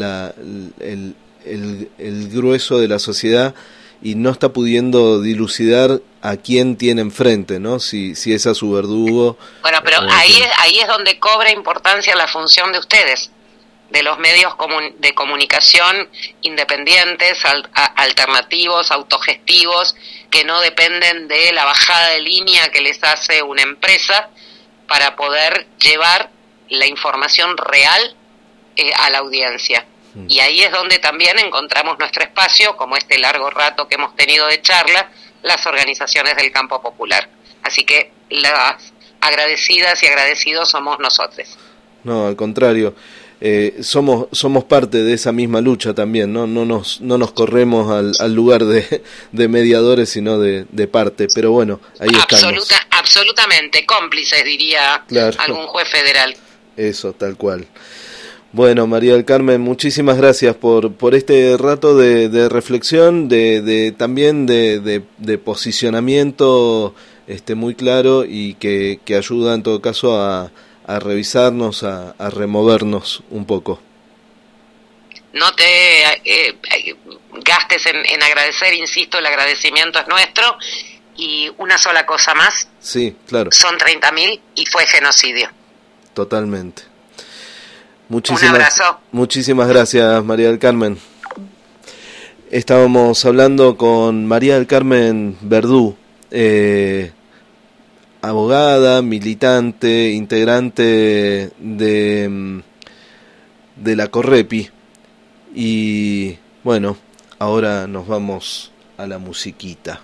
el grueso de la sociedad y no está pudiendo dilucidar a quién tiene enfrente, ¿no? Si es a su verdugo. Bueno, pero ahí es donde cobra importancia la función de ustedes, de los medios de comunicación independientes, alternativos, autogestivos, que no dependen de la bajada de línea que les hace una empresa para poder llevar la información real a la audiencia. Y ahí es donde también encontramos nuestro espacio, como este largo rato que hemos tenido de charla, las organizaciones del campo popular. Así que las agradecidas y agradecidos somos nosotros. No, al contrario, somos parte de esa misma lucha también, ¿no? No nos corremos al lugar de mediadores, sino de parte, pero bueno, ahí estamos. Absolutamente, cómplices, diría algún juez federal. Eso, tal cual. Bueno, María del Carmen, muchísimas gracias por este rato de reflexión, también de posicionamiento muy claro y que ayuda en todo caso a revisarnos, a removernos un poco. No te gastes en agradecer, insisto, el agradecimiento es nuestro. Y una sola cosa más. Sí, claro. Son 30.000 y fue genocidio. Totalmente. Un abrazo. Muchísimas gracias, María del Carmen. Estábamos hablando con María del Carmen Verdú, abogada, militante, integrante de la Correpi. Y bueno, ahora nos vamos a la musiquita.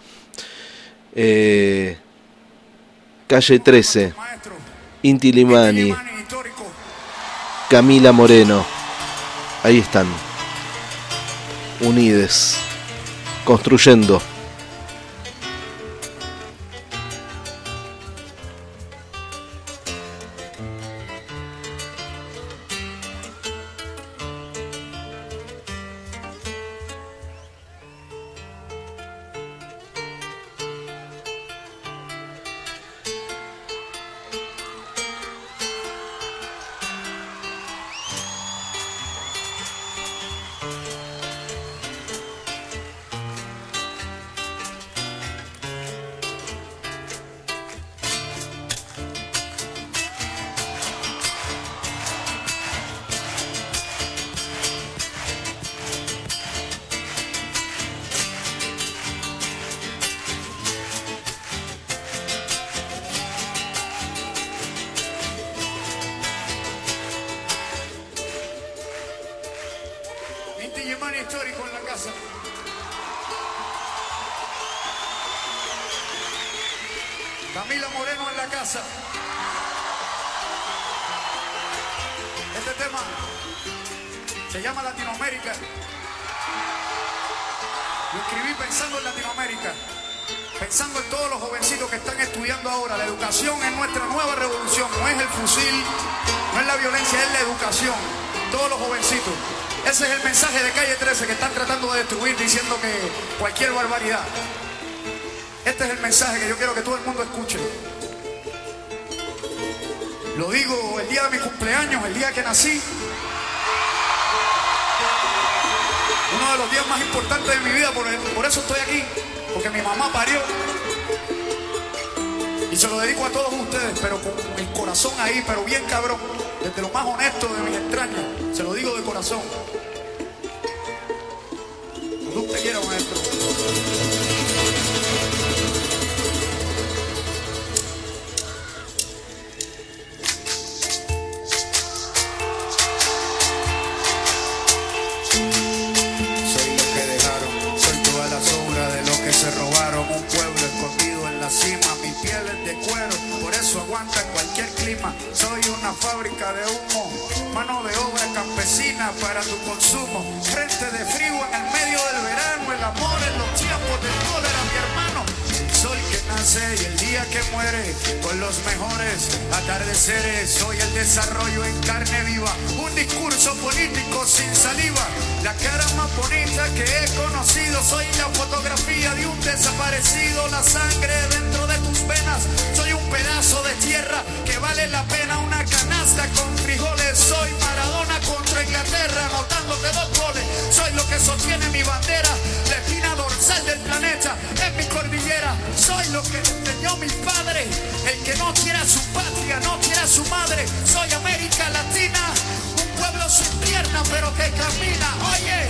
Calle 13, Inti Limani, Camila Moreno. Ahí están, unides, construyendo. Histórico en la casa. Camila Moreno en la casa. Este tema se llama Latinoamérica. Lo escribí pensando en Latinoamérica, pensando en todos los jovencitos que están estudiando ahora. La educación es nuestra nueva revolución, no es el fusil, no es la violencia, es la educación. Todos los jovencitos. Ese es el mensaje de Calle 13 que están tratando de destruir diciendo que cualquier barbaridad. Este es el mensaje que yo quiero que todo el mundo escuche. Lo digo el día de mi cumpleaños, el día que nací. Uno de los días más importantes de mi vida, por eso estoy aquí. Porque mi mamá parió. Y se lo dedico a todos ustedes, pero con el corazón ahí, pero bien cabrón. Desde lo más honesto de mis entrañas. Se lo digo de corazón. Cuando usted quiera, maestro. Soy lo que dejaron, soy toda la sobra de lo que se robaron. Un pueblo escondido en la cima, mi piel es de cuero, por eso aguanta cualquier clima. Soy una fábrica de humo, mano de obra campesina para tu consumo. Frente de frío en el medio del verano, el amor en los tiempos del cólera, mi hermano. El sol que nace y el día que muere, con los mejores atardeceres. Soy el desarrollo en carne viva, un discurso político sin saliva. La cara más bonita que he conocido, soy la fotografía de un desaparecido. La sangre dentro de tus venas, soy un pedazo de tierra que vale la pena una canasta con frijoles. Soy Maradona contra Inglaterra, anotándote 2 goles. Soy lo que sostiene mi bandera, la espina dorsal del planeta en mi cordillera. Soy lo que enseñó mi padre, el que no quiera su patria, no quiera su madre. Soy América Latina, un pueblo sin pierna pero que camina. Oye.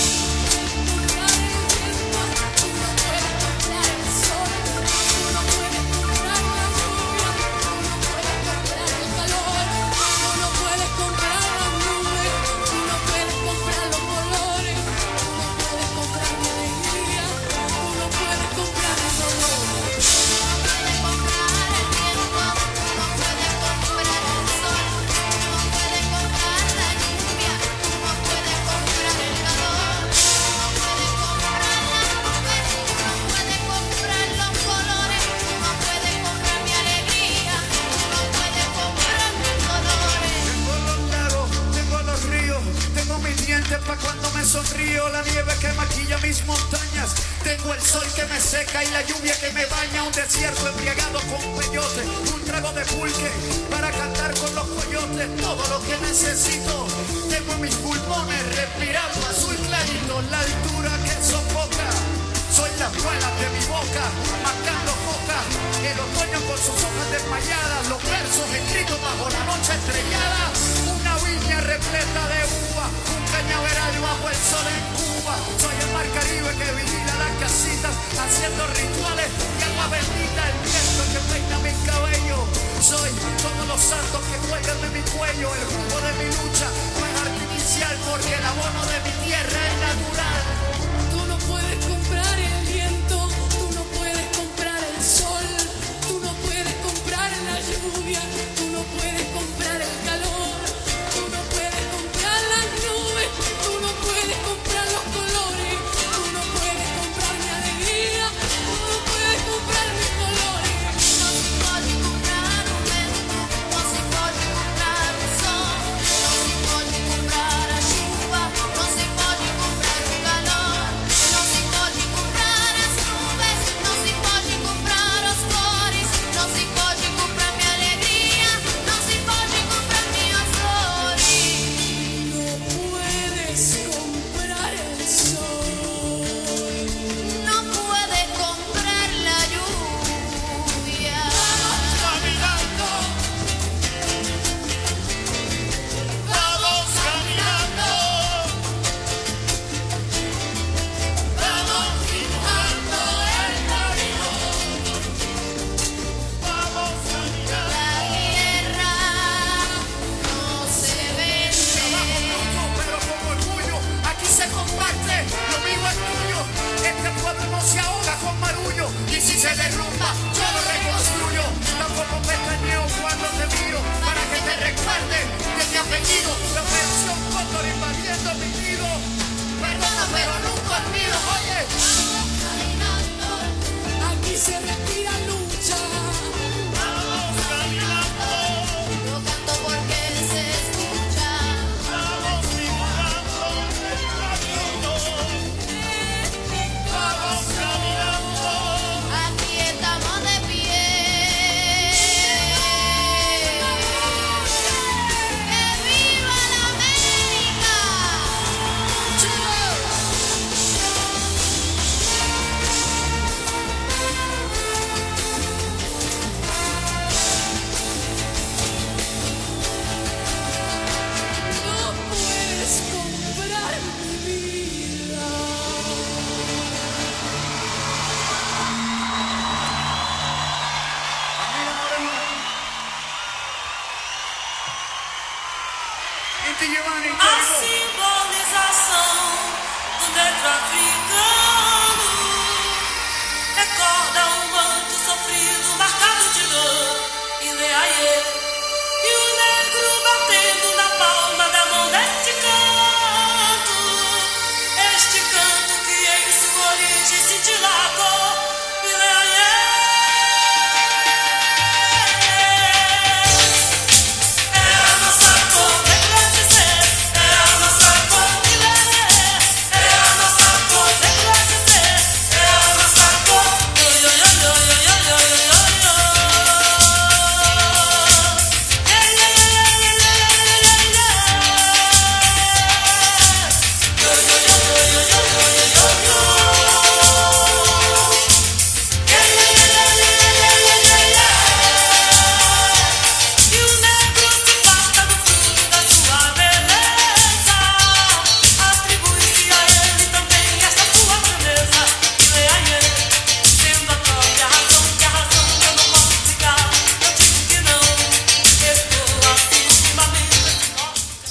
Pa' cuando me sonrío, la nieve que maquilla mis montañas. Tengo el sol que me seca y la lluvia que me baña. Un desierto embriagado con peyote, un trago de pulque para cantar con los coyotes. Todo lo que necesito tengo en mis pulmones, respirando azul clarito, la altura que sofoca. Soy las muelas de mi boca, marcando foca. El otoño con sus hojas desmayadas, los versos escritos bajo la noche estrellada. Una viña repleta de uva, un cañaveral bajo el sol en Cuba. Soy el mar Caribe que vigila las casitas, haciendo rituales y agua bendita. El viento que peina mi cabello. Soy todos los santos que cuelgan de mi cuello. El jugo de mi lucha no es artificial, porque el abono de mi tierra es natural. Tú no puedes comprar el viento, tú no puedes comprar el sol, tú no puedes comprar la lluvia, tú no puedes comprar el calor, tú no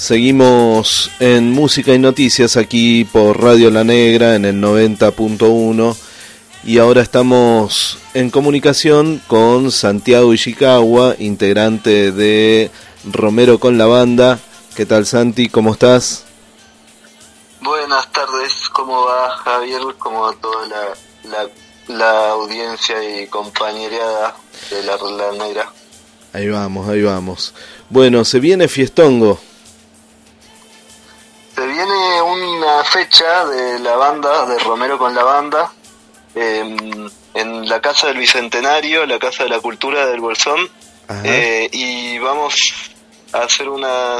Seguimos en Música y Noticias aquí por Radio La Negra en el 90.1 y ahora estamos en comunicación con Santiago Ishikawa, integrante de Romero con la Banda. ¿Qué tal, Santi? ¿Cómo estás? Buenas tardes, ¿cómo va, Javier? ¿Cómo va toda la audiencia y compañería de La Negra? Ahí vamos. Bueno, se viene Fiestongo. Se viene una fecha de la banda, de Romero con la Banda, en la Casa del Bicentenario, la Casa de la Cultura del Bolsón, y vamos a hacer una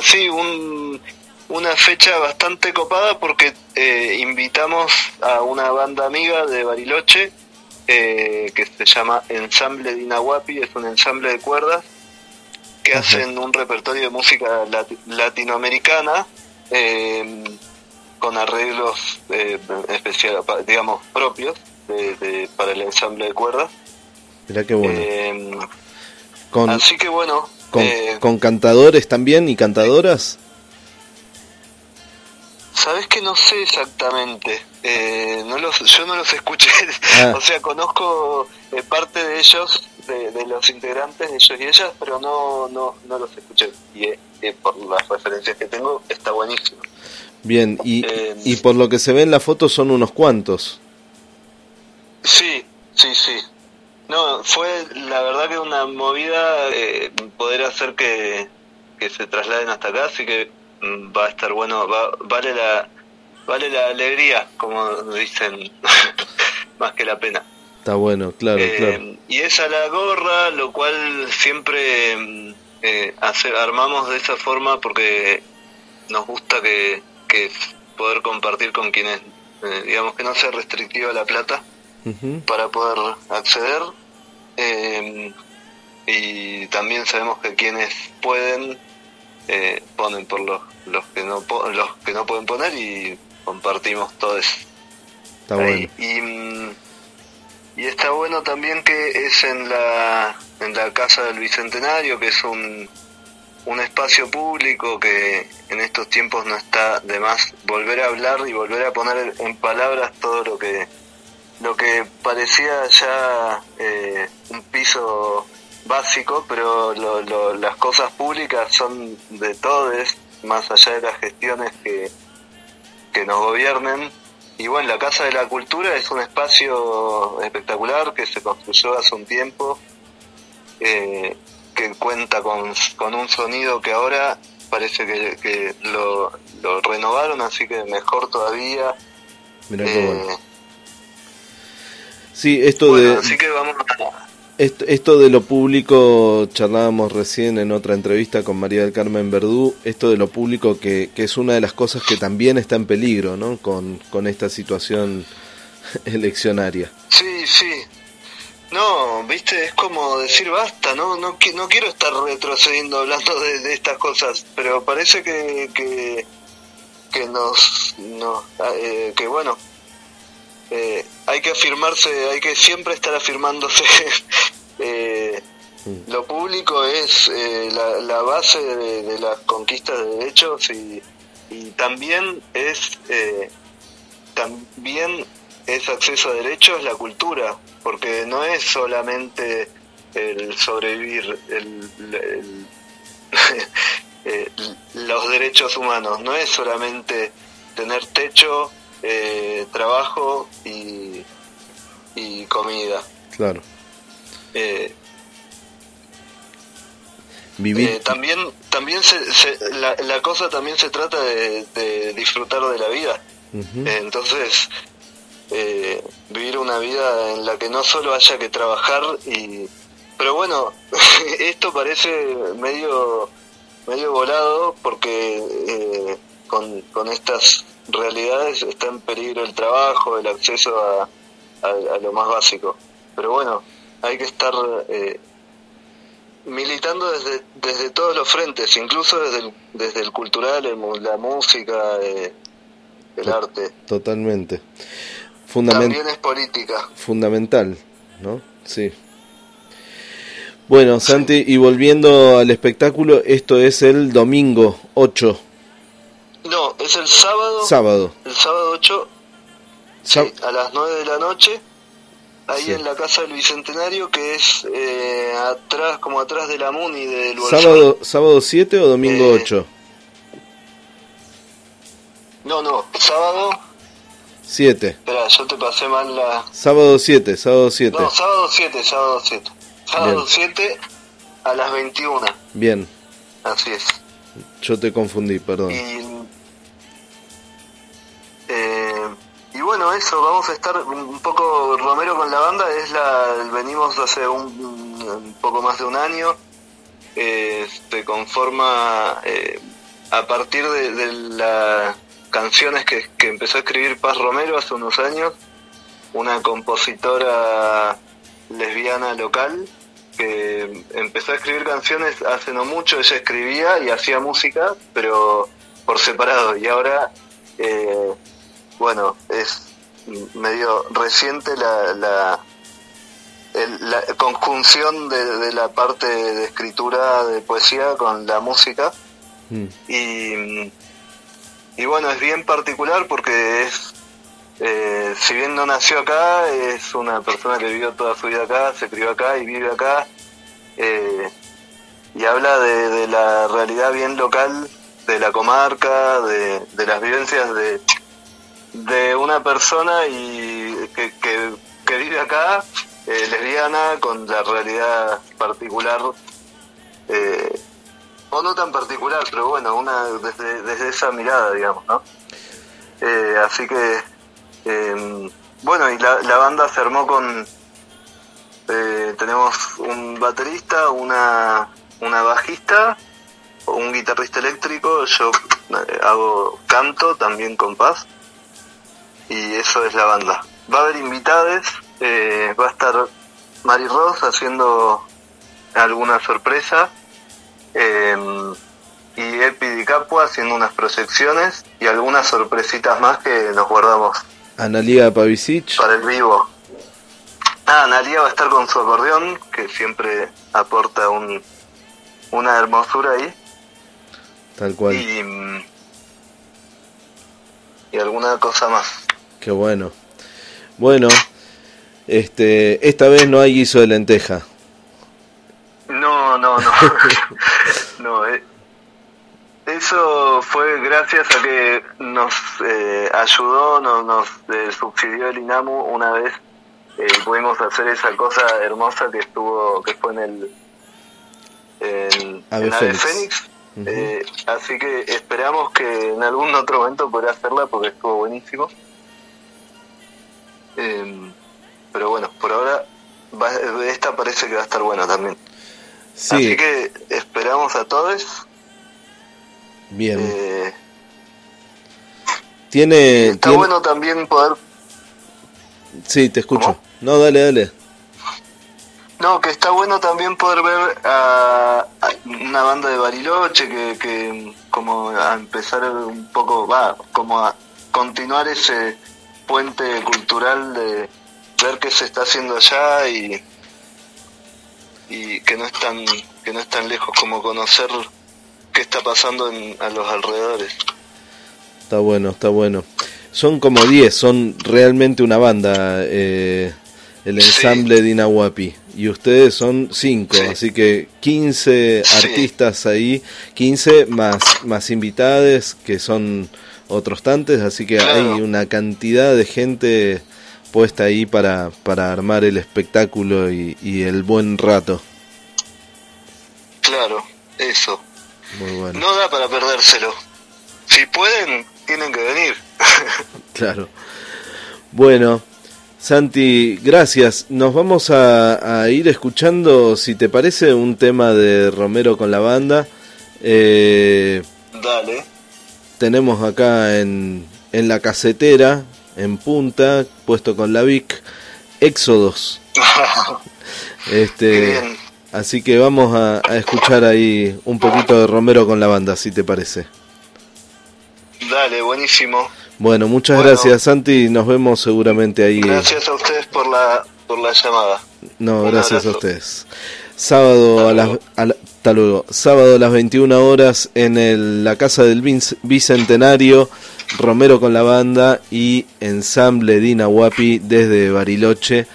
fecha bastante copada porque invitamos a una banda amiga de Bariloche que se llama Ensamble Dinahuapi, es un ensamble de cuerdas que hacen un repertorio de música latinoamericana con arreglos especiales, digamos, propios para el ensamble de cuerdas. Mirá qué bueno. Así que bueno. ¿Con cantadores también y cantadoras? Sabes que no sé exactamente. Yo no los escuché. O sea, conozco parte de ellos, de los integrantes de ellos y ellas, pero no los escuché. Y por las referencias que tengo, está buenísimo. Bien, y por lo que se ve en la foto son unos cuantos. Sí. No, fue la verdad que una movida poder hacer que se trasladen hasta acá, así que va a estar bueno, vale la alegría, como dicen, más que la pena. Está bueno, claro. Y es a la gorra, lo cual siempre armamos de esa forma porque nos gusta que poder compartir con quienes, digamos, que no sea restrictiva la plata para poder acceder, y también sabemos que quienes pueden ponen por los que no pueden poner y compartimos todos. Está bueno. Y está bueno también que es en la Casa del Bicentenario, que es un espacio público que en estos tiempos no está de más volver a hablar y volver a poner en palabras todo lo que parecía ya un piso básico, pero las cosas públicas son de todos, más allá de las gestiones que nos gobiernen. Y bueno, la Casa de la Cultura es un espacio espectacular que se construyó hace un tiempo, que cuenta con un sonido que ahora parece que lo renovaron, así que mejor todavía. Mirá qué bueno. Sí, así que vamos esto de lo público, charlábamos recién en otra entrevista con María del Carmen Verdú, esto de lo público que es una de las cosas que también está en peligro, ¿no? Con esta situación eleccionaria. Sí. No, viste, es como decir basta, no quiero estar retrocediendo hablando de estas cosas, pero parece que bueno, hay que afirmarse, hay que siempre estar afirmándose. Lo público es la base de las conquistas de derechos y también es acceso a derechos la cultura, porque no es solamente el sobrevivir, los derechos humanos, no es solamente tener techo, trabajo y comida. Claro. Vivir. También la cosa también se trata de disfrutar de la vida. Entonces, vivir una vida en la que no solo haya que trabajar pero bueno, esto parece medio volado porque con estas realidades está en peligro el trabajo, el acceso a lo más básico. Pero bueno, hay que estar militando desde todos los frentes, incluso desde el cultural, la música, el arte. Totalmente. También es política. Fundamental, ¿no? Sí. Bueno, Santi, y volviendo al espectáculo, esto es el domingo 8 No, es el sábado. Sábado. El sábado 8, a las 9 de la noche, ahí en la Casa del Bicentenario, que es atrás de la MUNI del Bolsón. ¿Sábado 7 o domingo 8? No, sábado 7. Espera, yo te pasé mal la... Sábado 7. No, sábado 7. Sábado 7 a las 21. Bien. Así es. Yo te confundí, perdón. Y bueno, eso, vamos a estar un poco Romero con la banda, venimos hace un poco más de un año, se conforma a partir de las canciones que empezó a escribir Paz Romero hace unos años, una compositora lesbiana local que empezó a escribir canciones hace no mucho. Ella escribía y hacía música, pero por separado, y ahora bueno, es medio reciente la conjunción de la parte de escritura de poesía con la música. Y bueno, es bien particular porque si bien no nació acá, es una persona que vivió toda su vida acá, se crió acá y vive acá, y habla de la realidad bien local de la comarca, de las vivencias de una persona y que vive acá, lesbiana, con la realidad particular, o no tan particular, pero bueno, desde esa mirada, digamos, ¿no? Así que bueno, y la banda se armó con tenemos un baterista, una bajista, un guitarrista eléctrico, yo canto también con Paz, y eso es la banda. Va a haber invitades, va a estar Mari Ross haciendo alguna sorpresa, y Epi Di Capua haciendo unas proyecciones y algunas sorpresitas más que nos guardamos. Analia Pavicic. Para el vivo. Analia va a estar con su acordeón, que siempre aporta una hermosura ahí. Tal cual. Y alguna cosa más. Qué bueno. Bueno, esta vez no hay guiso de lenteja. No. No, eso fue gracias a que nos ayudó, nos subsidió el INAMU una vez, y pudimos hacer esa cosa hermosa que fue en Ave Fénix. Así que esperamos que en algún otro momento podrá hacerla porque estuvo buenísimo. Pero bueno, por ahora esta parece que va a estar buena también. Sí. Así que esperamos a todos. Bien. Está bueno también poder... Sí, te escucho. ¿Cómo? No, dale. No, que está bueno también poder ver a una banda de Bariloche que como a empezar un poco, como a continuar ese puente cultural de ver qué se está haciendo allá y que no es tan lejos, como conocer qué está pasando a los alrededores. Está bueno. Son como 10, son realmente una banda, el ensamble de Inahuapi, y ustedes son 5, así que 15 artistas ahí, 15 más invitades que son otros tantos, así que hay una cantidad de gente puesta ahí para armar el espectáculo y el buen rato. Claro, eso. Muy bueno. No da para perdérselo. Si pueden, tienen que venir. Claro. Bueno, Santi, gracias. Nos vamos a ir escuchando, si te parece, un tema de Romero con la banda. Dale. Tenemos acá en la casetera, en punta, puesto con la Vic, Éxodos. Bien. Así que vamos a escuchar ahí un poquito de Romero con la banda, si te parece. Dale, buenísimo. Bueno, muchas gracias, Santi. Nos vemos seguramente ahí. Gracias a ustedes por la llamada. No, gracias a ustedes. Sábado Hasta luego. Sábado a las 21 horas en la Casa del Bicentenario, Romero con la banda y Ensamble Dina Huapi desde Bariloche,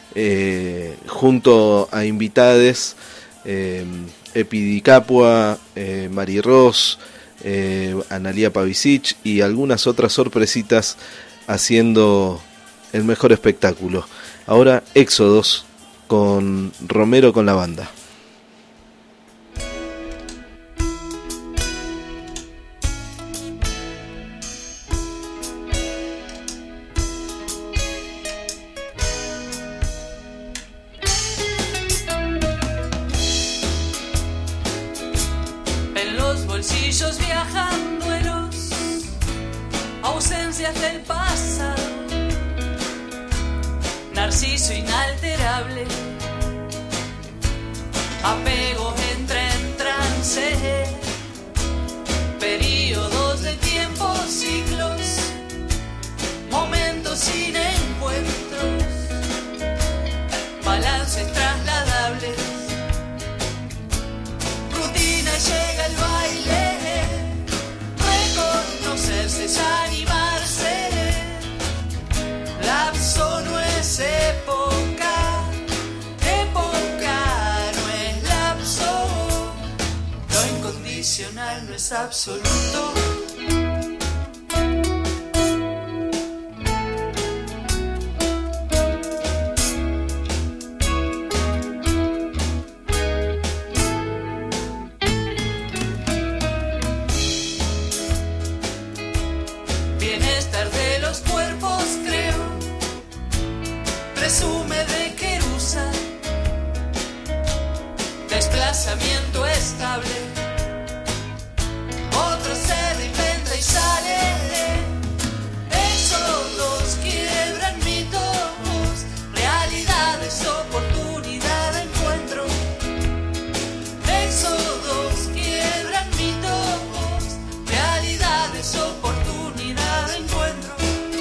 junto a invitades, Epi Di Capua, Mari Ross, Analia Pavicic y algunas otras sorpresitas haciendo el mejor espectáculo. Ahora Éxodos con Romero con la banda. En los bolsillos viajan duelos, ausencias del pasado, narciso inalterable, apegos en trance, periodos de tiempo, ciclos, momentos sin encuentros, balances trasladables, rutina y llega el baile, reconocerse es animarse, lapso no es época, época no es lapso, lo incondicional no es absoluto. Bienestar de los cuerpos, creo, presume de querusa, desplazamiento estable, otro se reinventa y sale, éxodos quiebran mitos, realidades, oportunidad de encuentro, éxodos quiebran mitos, realidades, oportunidad de encuentro.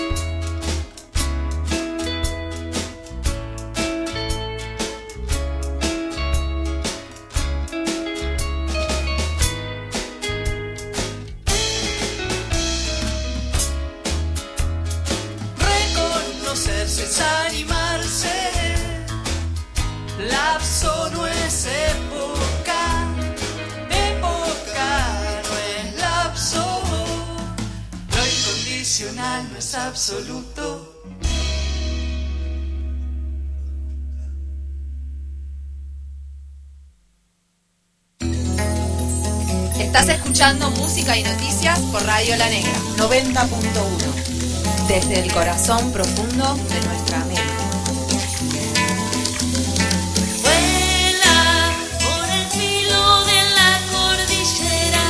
Reconocerse es animarse, lapso no es época, época no es lapso, lo incondicional no es absoluto. Estás escuchando música y noticias por Radio La Negra 90.1. desde el corazón profundo de nuestra América. Vuela por el filo de la cordillera,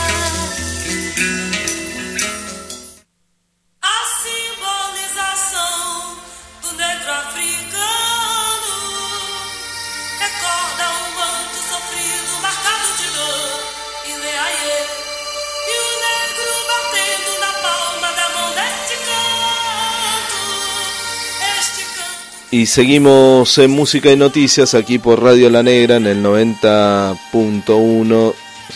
a simbolização do negro africano recorda manto sofrido marcado de dor e leaie, e o negro batendo na palma da mão deste Y seguimos en música y noticias aquí por Radio La Negra en el 90.1,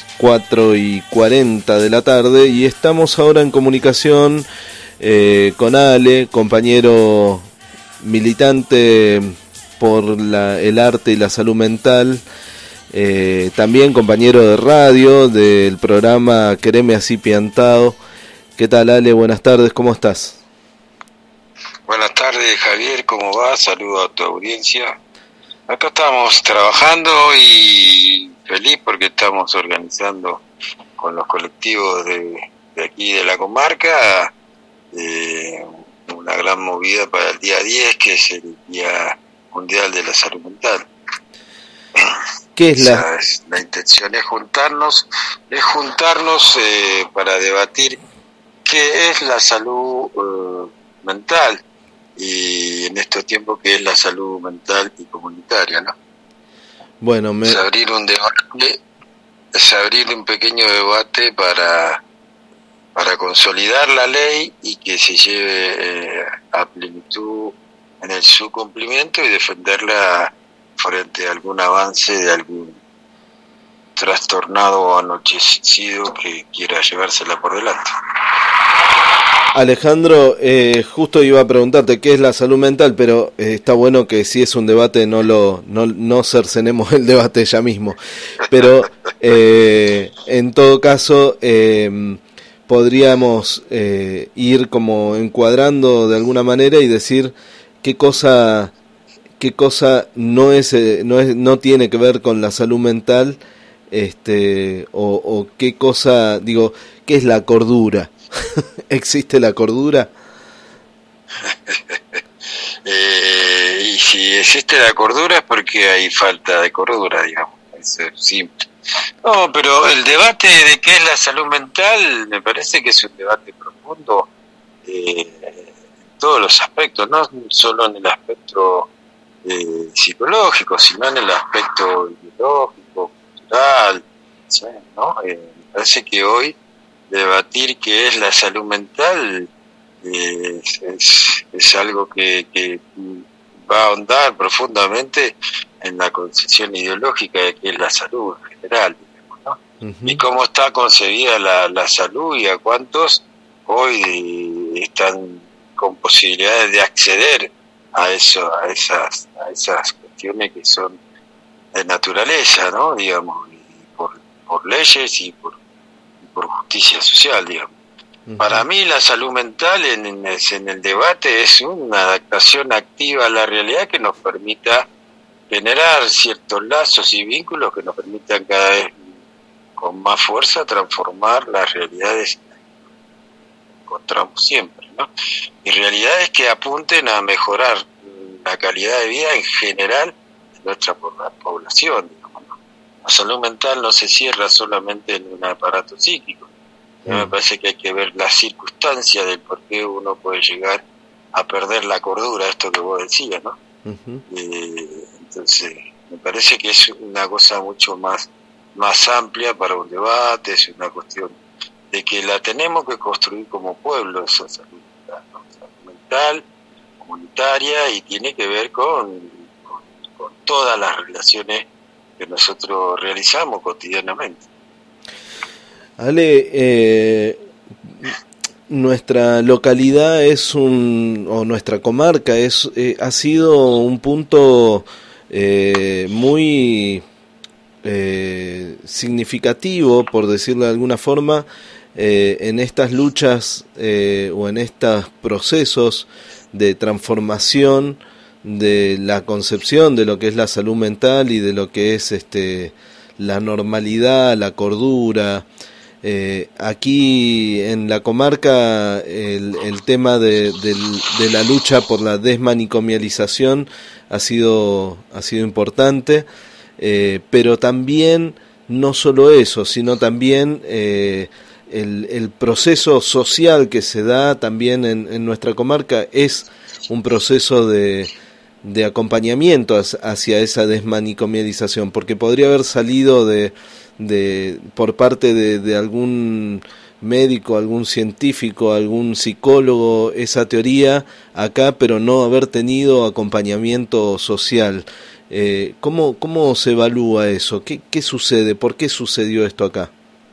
4:40 de la tarde, y estamos ahora en comunicación con Ale, compañero militante por el arte y la salud mental, también compañero de radio del programa Quereme Así Piantao. ¿Qué tal, Ale? Buenas tardes, ¿cómo estás? Buenas tardes, Javier, ¿cómo va? Saludo a tu audiencia. Acá estamos trabajando y feliz porque estamos organizando con los colectivos de aquí de la comarca una gran movida para el día 10, que es el Día Mundial de la Salud Mental. ¿Qué es la intención es juntarnos para debatir qué es la salud mental, y en estos tiempos qué es la salud mental y comunitaria, ¿no? Bueno, es abrir un debate, es abrir un pequeño debate para consolidar la ley y que se lleve a plenitud en su cumplimiento y defenderla frente a algún avance de algún trastornado o anochecido que quiera llevársela por delante. Alejandro, justo iba a preguntarte qué es la salud mental, pero está bueno que si es un debate no cercenemos el debate ya mismo. Pero en todo caso podríamos ir como encuadrando de alguna manera y decir qué cosa no tiene que ver con la salud mental, o qué cosa, digo, qué es la cordura. ¿Existe la cordura? Y si existe la cordura es porque hay falta de cordura, digamos, es simple. No, pero el debate de qué es la salud mental me parece que es un debate profundo en todos los aspectos, no solo en el aspecto psicológico, sino en el aspecto ideológico, cultural, ¿sí? ¿No? Me parece que hoy debatir qué es la salud mental es algo que va a ahondar profundamente en la concepción ideológica de qué es la salud en general, digamos, ¿no? Uh-huh. Y cómo está concebida la salud y a cuántos hoy están con posibilidades de acceder a esas cuestiones que son de naturaleza, ¿no? Digamos, y por leyes y por justicia social, digamos. Uh-huh. Para mí la salud mental en el debate es una adaptación activa a la realidad que nos permita generar ciertos lazos y vínculos que nos permitan cada vez con más fuerza transformar las realidades que encontramos siempre, ¿no? Y realidades que apunten a mejorar la calidad de vida en general de nuestra población, digamos, ¿no? La salud mental no se cierra solamente en un aparato psíquico. Me parece que hay que ver las circunstancias del por qué uno puede llegar a perder la cordura, esto que vos decías, ¿no? Uh-huh. Entonces, me parece que es una cosa mucho más amplia para un debate, es una cuestión de que la tenemos que construir como pueblo, esa salud mental, ¿no? Salud mental, comunitaria, y tiene que ver con todas las relaciones que nosotros realizamos cotidianamente. Ale, nuestra localidad o nuestra comarca ha sido un punto muy significativo, por decirlo de alguna forma, en estas luchas o en estos procesos de transformación de la concepción de lo que es la salud mental y de lo que es la normalidad, la cordura. Aquí en la comarca el tema de la lucha por la desmanicomialización ha sido importante, pero también no solo eso, sino también el proceso social que se da también en nuestra comarca es un proceso de acompañamiento hacia esa desmanicomialización, porque podría haber salido por parte de algún médico, algún científico, algún psicólogo esa teoría acá, pero no haber tenido acompañamiento social. ¿Cómo se evalúa eso? ¿Qué sucede? ¿Por qué sucedió esto acá?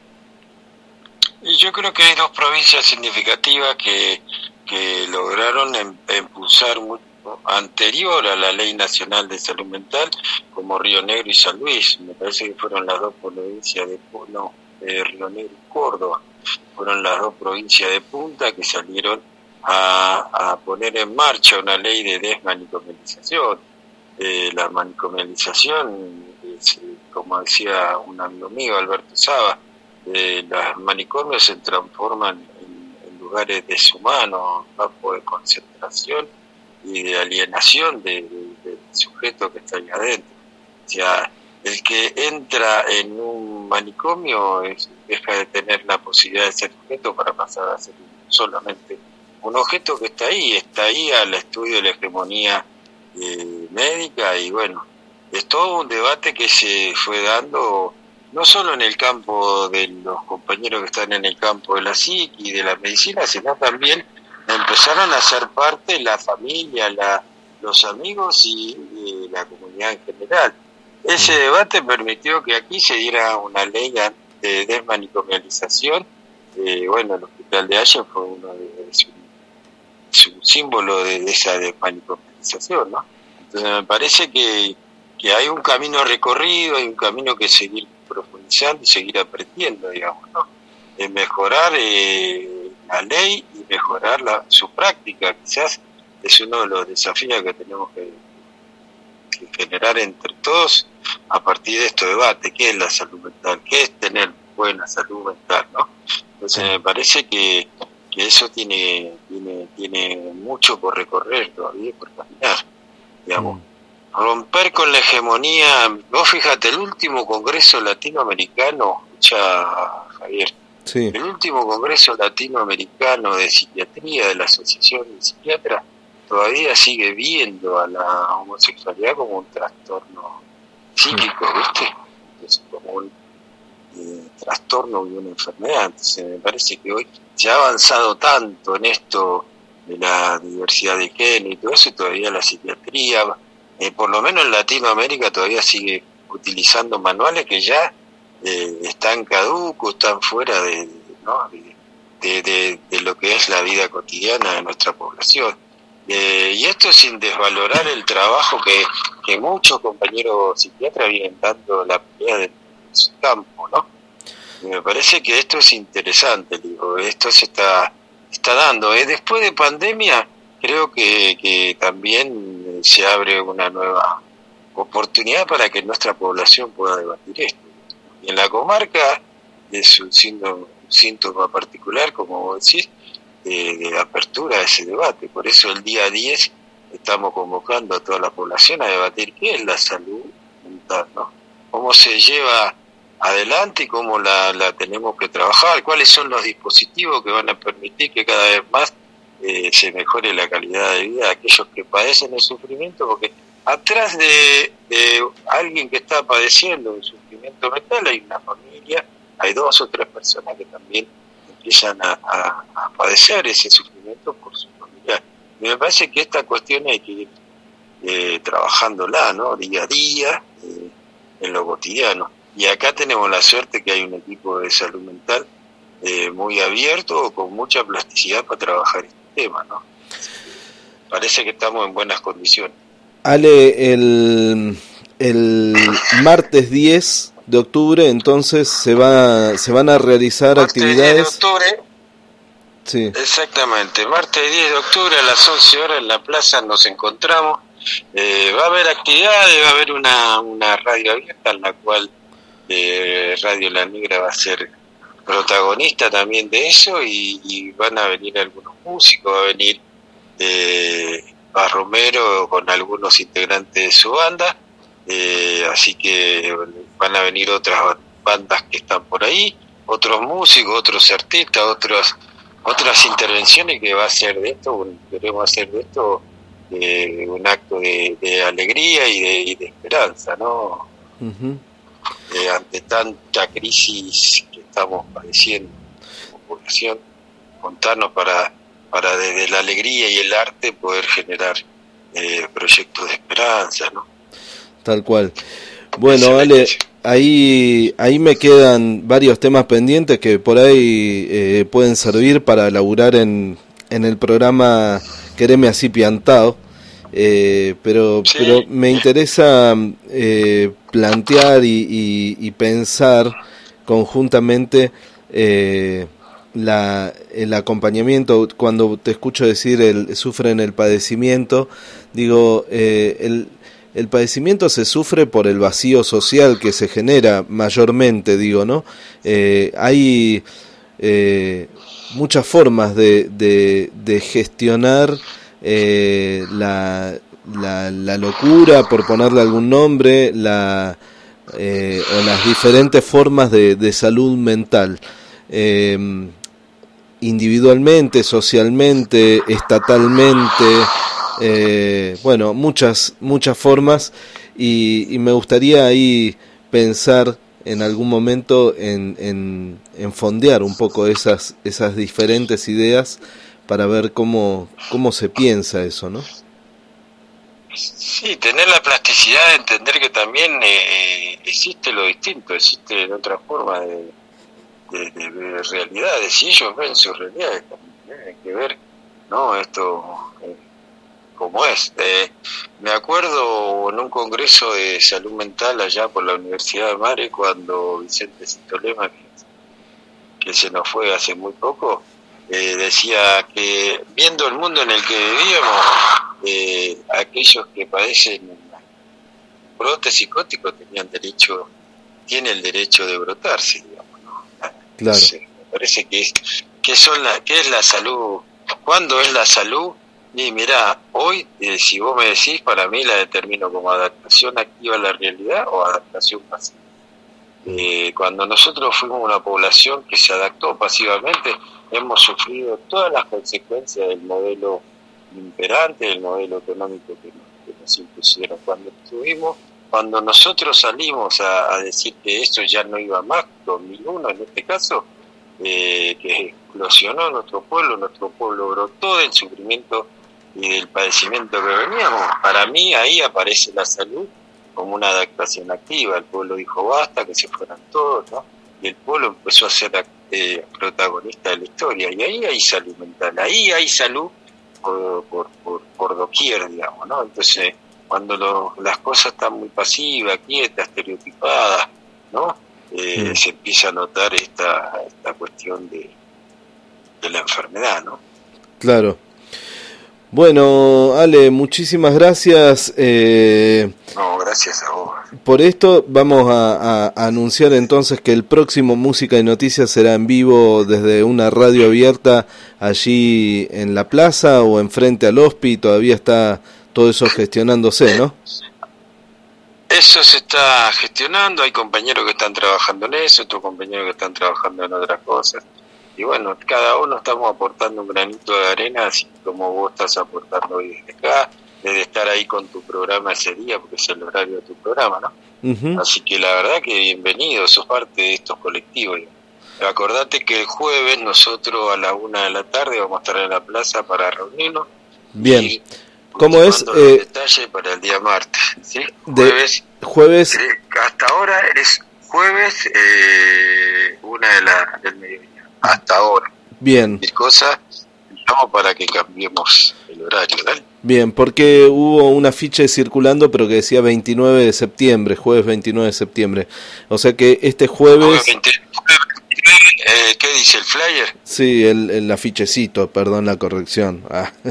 Yo creo que hay dos provincias significativas que lograron impulsar mucho anterior a la Ley Nacional de Salud Mental, como Río Negro y San Luis. Me parece que fueron las dos provincias de Río Negro y Córdoba, fueron las dos provincias de punta que salieron a poner en marcha una ley de desmanicomialización. La manicomialización, como decía un amigo mío, Alberto Saba, los manicomios se transforman en lugares deshumanos, campos de concentración y de alienación del sujeto que está ahí adentro. O sea, el que entra en un manicomio deja de tener la posibilidad de ser sujeto para pasar a ser solamente un objeto que está ahí al estudio de la hegemonía médica. Y bueno, es todo un debate que se fue dando no solo en el campo de los compañeros que están en el campo de la psique y de la medicina, sino también empezaron a ser parte la familia, los amigos y la comunidad en general. Ese debate permitió que aquí se diera una ley de desmanicomialización. Bueno, el hospital de Allen fue uno de su símbolo de esa desmanicomialización, ¿no? Entonces me parece que hay un camino recorrido, hay un camino que seguir profundizando y seguir aprendiendo, digamos, ¿no? Mejorar la ley y mejorar su práctica, quizás es uno de los desafíos que tenemos que generar entre todos a partir de estos debates. ¿Qué es la salud mental? ¿Qué es tener buena salud mental, no? Entonces me parece que eso tiene mucho por recorrer todavía, por caminar, digamos. Romper con la hegemonía. Vos fíjate, el último congreso latinoamericano, Javier, sí. El último congreso latinoamericano de psiquiatría de la Asociación de Psiquiatras todavía sigue viendo a la homosexualidad como un trastorno psíquico, ¿viste? Es como un trastorno y una enfermedad. Entonces me parece que hoy se ha avanzado tanto en esto de la diversidad de género y todo eso, y todavía la psiquiatría, por lo menos en Latinoamérica, todavía sigue utilizando manuales que ya están caducos, están fuera de lo que es la vida cotidiana de nuestra población. Y esto sin desvalorar el trabajo que muchos compañeros psiquiatras vienen dando la pelea de su campo, ¿no? Y me parece que esto es interesante, digo, esto se está dando. Después de pandemia, creo que también se abre una nueva oportunidad para que nuestra población pueda debatir esto. Y en la comarca es un síntoma particular, como vos decís, de apertura a ese debate. Por eso el día 10 estamos convocando a toda la población a debatir qué es la salud mental, ¿no? Cómo se lleva adelante y cómo la tenemos que trabajar, cuáles son los dispositivos que van a permitir que cada vez más se mejore la calidad de vida de aquellos que padecen el sufrimiento, porque atrás de alguien que está padeciendo un sufrimiento mental hay una familia, hay 2 o 3 personas que también empiezan a padecer ese sufrimiento por su familia. Y me parece que esta cuestión hay que ir trabajándola, ¿no? Día a día, en lo cotidiano. Y acá tenemos la suerte que hay un equipo de salud mental muy abierto, con mucha plasticidad para trabajar este tema, ¿no? Parece que estamos en buenas condiciones. Ale, el martes 10 de octubre, entonces se van a realizar martes actividades. 10 de octubre. Sí. Exactamente, martes 10 de octubre a las 11 horas en la plaza nos encontramos. Va a haber actividades, va a haber una radio abierta en la cual Radio La Negra va a ser protagonista también de eso, y van a venir algunos músicos, va a venir Paz Romero con algunos integrantes de su banda, así que van a venir otras bandas que están por ahí, otros músicos, otros artistas, otras intervenciones que va a hacer de esto, queremos hacer de esto un acto de alegría y de esperanza, ¿no? Uh-huh. Ante tanta crisis que estamos padeciendo como población, contarnos para desde la alegría y el arte poder generar proyectos de esperanza, ¿no? Tal cual. Bueno, Ale, ahí me quedan varios temas pendientes que por ahí pueden servir para laburar en el programa Quereme Así Piantao. Pero me interesa plantear y pensar conjuntamente el acompañamiento. Cuando te escucho decir sufren el padecimiento, digo, el padecimiento se sufre por el vacío social que se genera mayormente, digo, ¿no? Hay muchas formas de gestionar la locura, por ponerle algún nombre, o las diferentes formas de salud mental, individualmente, socialmente, estatalmente, bueno, muchas formas, y me gustaría ahí pensar en algún momento en fondear un poco esas diferentes ideas para ver cómo se piensa eso, ¿no? Sí, tener la plasticidad de entender que también existe lo distinto, existe otra forma de ver realidades. Si ellos ven sus realidades, también tienen que ver, ¿no? Esto como es. Me acuerdo en un congreso de salud mental allá por la Universidad de Mare, cuando Vicente Cintolema, que se nos fue hace muy poco, decía que viendo el mundo en el que vivíamos, aquellos que padecen brotes psicóticos tienen el derecho de brotarse, digamos, ¿no? Claro. Entonces, me parece que es la salud. ¿Cuándo es la salud? Y mirá, hoy, si vos me decís, para mí la determino como adaptación activa a la realidad o adaptación pasiva. Cuando nosotros fuimos una población que se adaptó pasivamente, hemos sufrido todas las consecuencias del modelo imperante, del modelo económico que nos impusieron. Cuando nosotros salimos a decir que esto ya no iba más, 2001 en este caso, que explosionó nuestro pueblo brotó del sufrimiento y del padecimiento que veníamos. Para mí ahí aparece la salud como una adaptación activa. El pueblo dijo basta, que se fueran todos, ¿no? Y el pueblo empezó a ser protagonista de la historia, y ahí hay salud mental, ahí hay salud por doquier, digamos, ¿no? Entonces, cuando las cosas están muy pasivas, quietas, estereotipadas, ¿no? Se empieza a notar esta cuestión de la enfermedad, ¿no? Claro. Bueno, Ale, muchísimas gracias. No, gracias a vos. Por esto vamos a anunciar entonces que el próximo Música y Noticias será en vivo desde una radio abierta allí en la plaza o enfrente al hospi. Todavía está todo eso gestionándose, ¿no? Eso se está gestionando, hay compañeros que están trabajando en eso, otros compañeros que están trabajando en otras cosas. Y bueno, cada uno estamos aportando un granito de arena, así como vos estás aportando hoy desde acá, desde estar ahí con tu programa ese día, porque es el horario de tu programa, ¿no? Uh-huh. Así que la verdad que bienvenido, sos parte de estos colectivos. Acordate que el jueves nosotros a la 1 de la tarde vamos a estar en la plaza para reunirnos. Bien. ¿Cómo es? Los detalles para el día martes, ¿sí? Jueves. Hasta ahora es jueves 1 del mediodía. Hasta ahora. Bien. Y cosa, estamos para que cambiemos el horario, ¿vale? Bien, porque hubo una ficha circulando, pero que decía 29 de septiembre, jueves 29 de septiembre. O sea que este jueves... ¿Qué dice el flyer? Sí, el afichecito, perdón la corrección.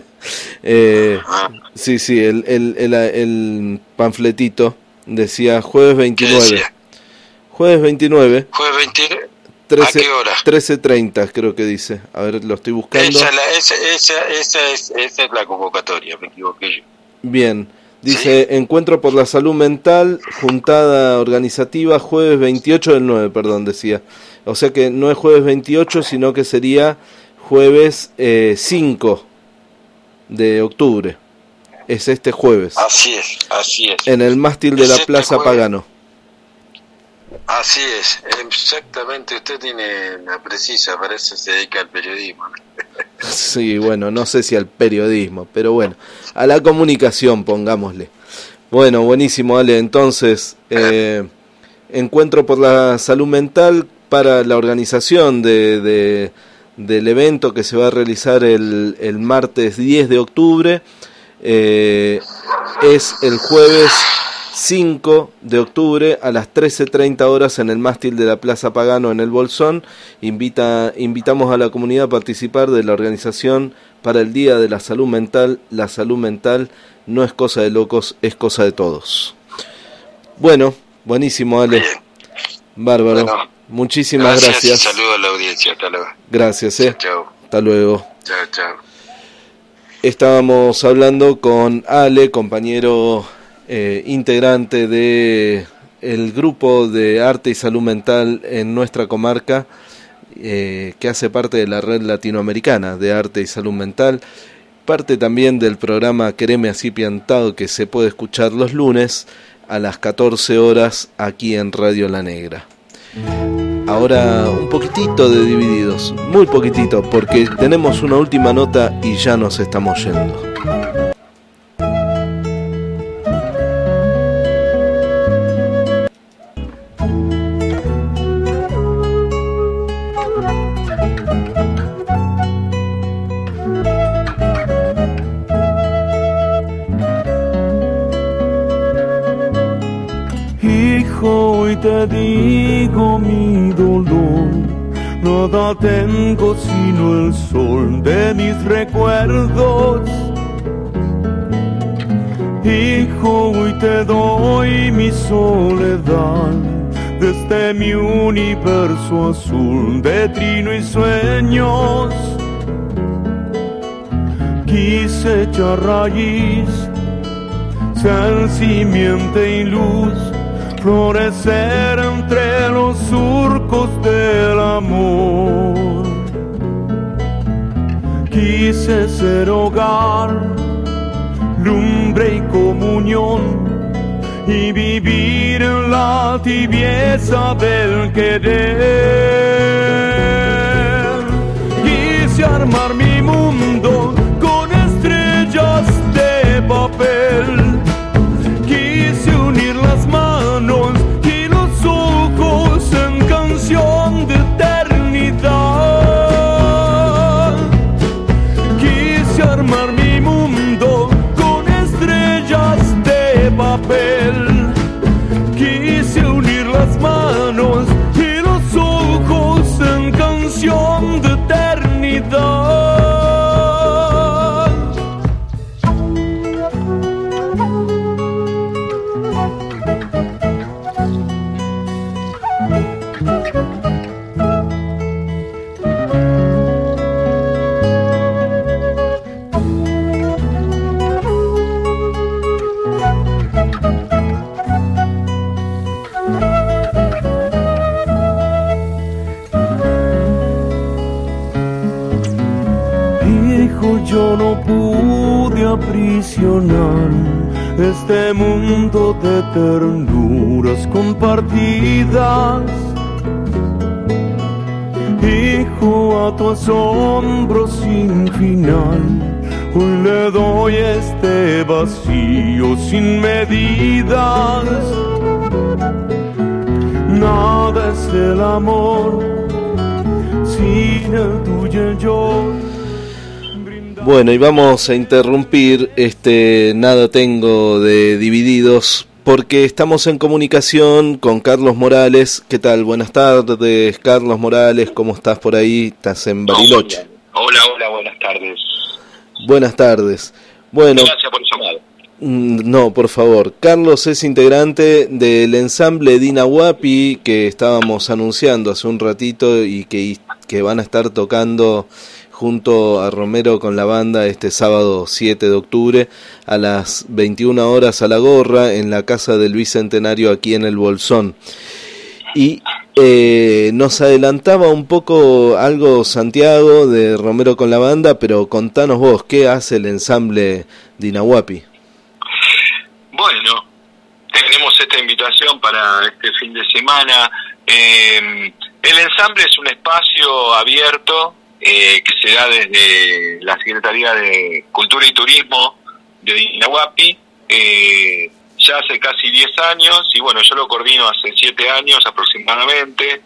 Sí, el panfletito decía jueves 29. Decía? Jueves 29. Jueves 29. 13, ¿A qué hora? 13:30 creo que dice. A ver, lo estoy buscando. Esa es la convocatoria, me equivoqué yo. Bien. Dice, ¿sí? Encuentro por la salud mental, juntada organizativa, jueves 28 del 9, perdón, decía. O sea que no es jueves 28, sino que sería jueves 5 de octubre. Es este jueves. Así es. En el mástil de la Plaza Pagano. Así es, exactamente, usted tiene la precisa, parece que se dedica al periodismo. Sí, bueno, no sé si al periodismo, pero bueno, a la comunicación, pongámosle. Bueno, buenísimo, Ale, entonces, encuentro por la salud mental para la organización del evento que se va a realizar el martes 10 de octubre, es el jueves 5 de octubre a las 13:30 horas en el mástil de la Plaza Pagano en el Bolsón. Invitamos a la comunidad a participar de la organización para el Día de la Salud Mental. La salud mental no es cosa de locos, es cosa de todos. Bueno, buenísimo, Ale. Bárbaro. Bueno, muchísimas gracias. Saludos a la audiencia. Hasta luego. Gracias. Chao. Hasta luego. Chao. Estábamos hablando con Ale, compañero integrante de el grupo de arte y salud mental en nuestra comarca, que hace parte de la red latinoamericana de arte y salud mental, parte también del programa Quereme Así Piantado, que se puede escuchar los lunes a las 14 horas aquí en Radio La Negra. Ahora un poquitito de Divididos, muy poquitito, porque tenemos una última nota y ya nos estamos yendo. Hoy te digo mi dolor, nada tengo sino el sol de mis recuerdos. Hijo, hoy te doy mi soledad, desde mi universo azul de trino y sueños. Quise echar raíz, ser simiente y luz, florecer entre los surcos del amor. Quise ser hogar, lumbre y comunión, y vivir en la tibieza del querer. Quise armar mi mundo con estrellas de papel. Quise unir las manos y los ojos en canción de eternidad. Quise armar mi mundo con estrellas de papel. Quise unir las manos y los ojos en canción de eternidad. Yo no pude aprisionar este mundo de ternuras compartidas. Hijo, a tu asombro sin final, hoy le doy este vacío sin medidas. Nada es el amor sin el tuyo y yo. Bueno, y vamos a interrumpir este Nada Tengo de Divididos porque estamos en comunicación con Carlos Morales. ¿Qué tal? Buenas tardes, Carlos Morales, ¿cómo estás por ahí? ¿Estás en Bariloche? Hola, buenas tardes. Buenas tardes. Bueno, gracias por el llamado. No, por favor. Carlos es integrante del ensamble Dina Huapi que estábamos anunciando hace un ratito y que van a estar tocando junto a Romero con la banda este sábado 7 de octubre a las 21 horas a la gorra en la Casa del Bicentenario aquí en el Bolsón. Y nos adelantaba un poco algo Santiago de Romero con la banda, pero contanos vos, ¿qué hace el ensamble Dina Huapi? Bueno, tenemos esta invitación para este fin de semana. El ensamble es un espacio abierto que se da desde la Secretaría de Cultura y Turismo de Dina Huapi, ya hace casi 10 años, y bueno, yo lo coordino hace 7 años aproximadamente,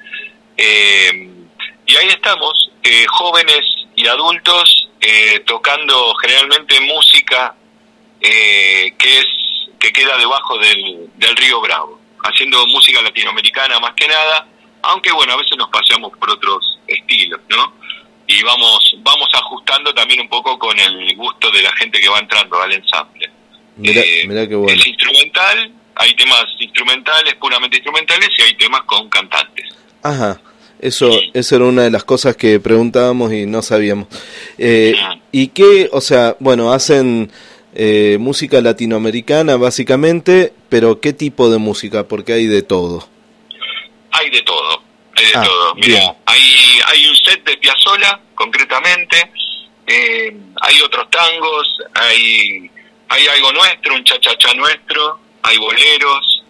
y ahí estamos, jóvenes y adultos, tocando generalmente música que queda debajo del Río Bravo, haciendo música latinoamericana más que nada, aunque bueno, a veces nos paseamos por otros estilos, ¿no? Y vamos ajustando también un poco con el gusto de la gente que va entrando al ensamble. Mirá qué bueno. Es instrumental, hay temas instrumentales, puramente instrumentales, y hay temas con cantantes. Ajá, eso era una de las cosas que preguntábamos y no sabíamos. ¿Y qué, o sea, bueno, hacen música latinoamericana básicamente, pero qué tipo de música? Porque hay de todo. Hay de todo. Todo. Mira, hay un set de Piazzolla, concretamente, hay otros tangos, hay algo nuestro, un cha-cha-cha nuestro, hay boleros,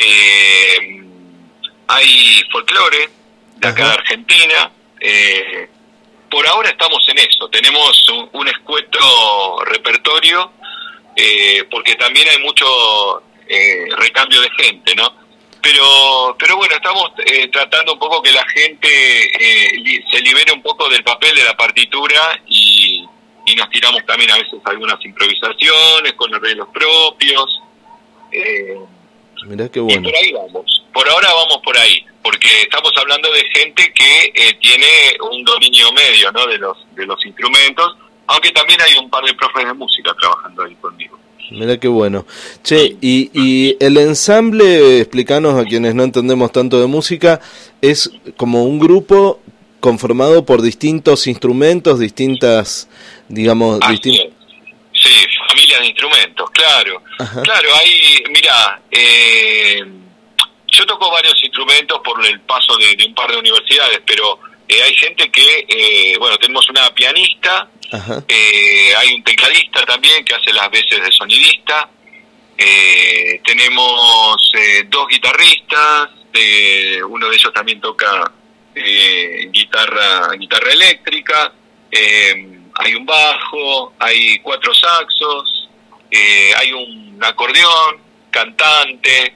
hay folclore de acá de Argentina. Por ahora estamos en eso, tenemos un escueto repertorio, porque también hay mucho recambio de gente, ¿no? Pero bueno, estamos tratando un poco que la gente se libere un poco del papel de la partitura y nos tiramos también a veces algunas improvisaciones con arreglos propios. Mirá qué bueno. Y por ahí vamos. Por ahora vamos por ahí, porque estamos hablando de gente que tiene un dominio medio, ¿no? de los instrumentos, aunque también hay un par de profes de música trabajando ahí conmigo. Mirá qué bueno. Che, y el ensamble, explícanos a quienes no entendemos tanto de música, es como un grupo conformado por distintos instrumentos, distintas, digamos, Sí, familias de instrumentos, claro. Ajá. Claro, ahí, mira, yo toco varios instrumentos por el paso de un par de universidades, pero hay gente que, bueno, tenemos una pianista, Ajá. Hay un tecladista también que hace las veces de sonidista, tenemos 2 guitarristas, uno de ellos también toca guitarra eléctrica, hay un bajo, hay 4 saxos, hay un acordeón, cantante,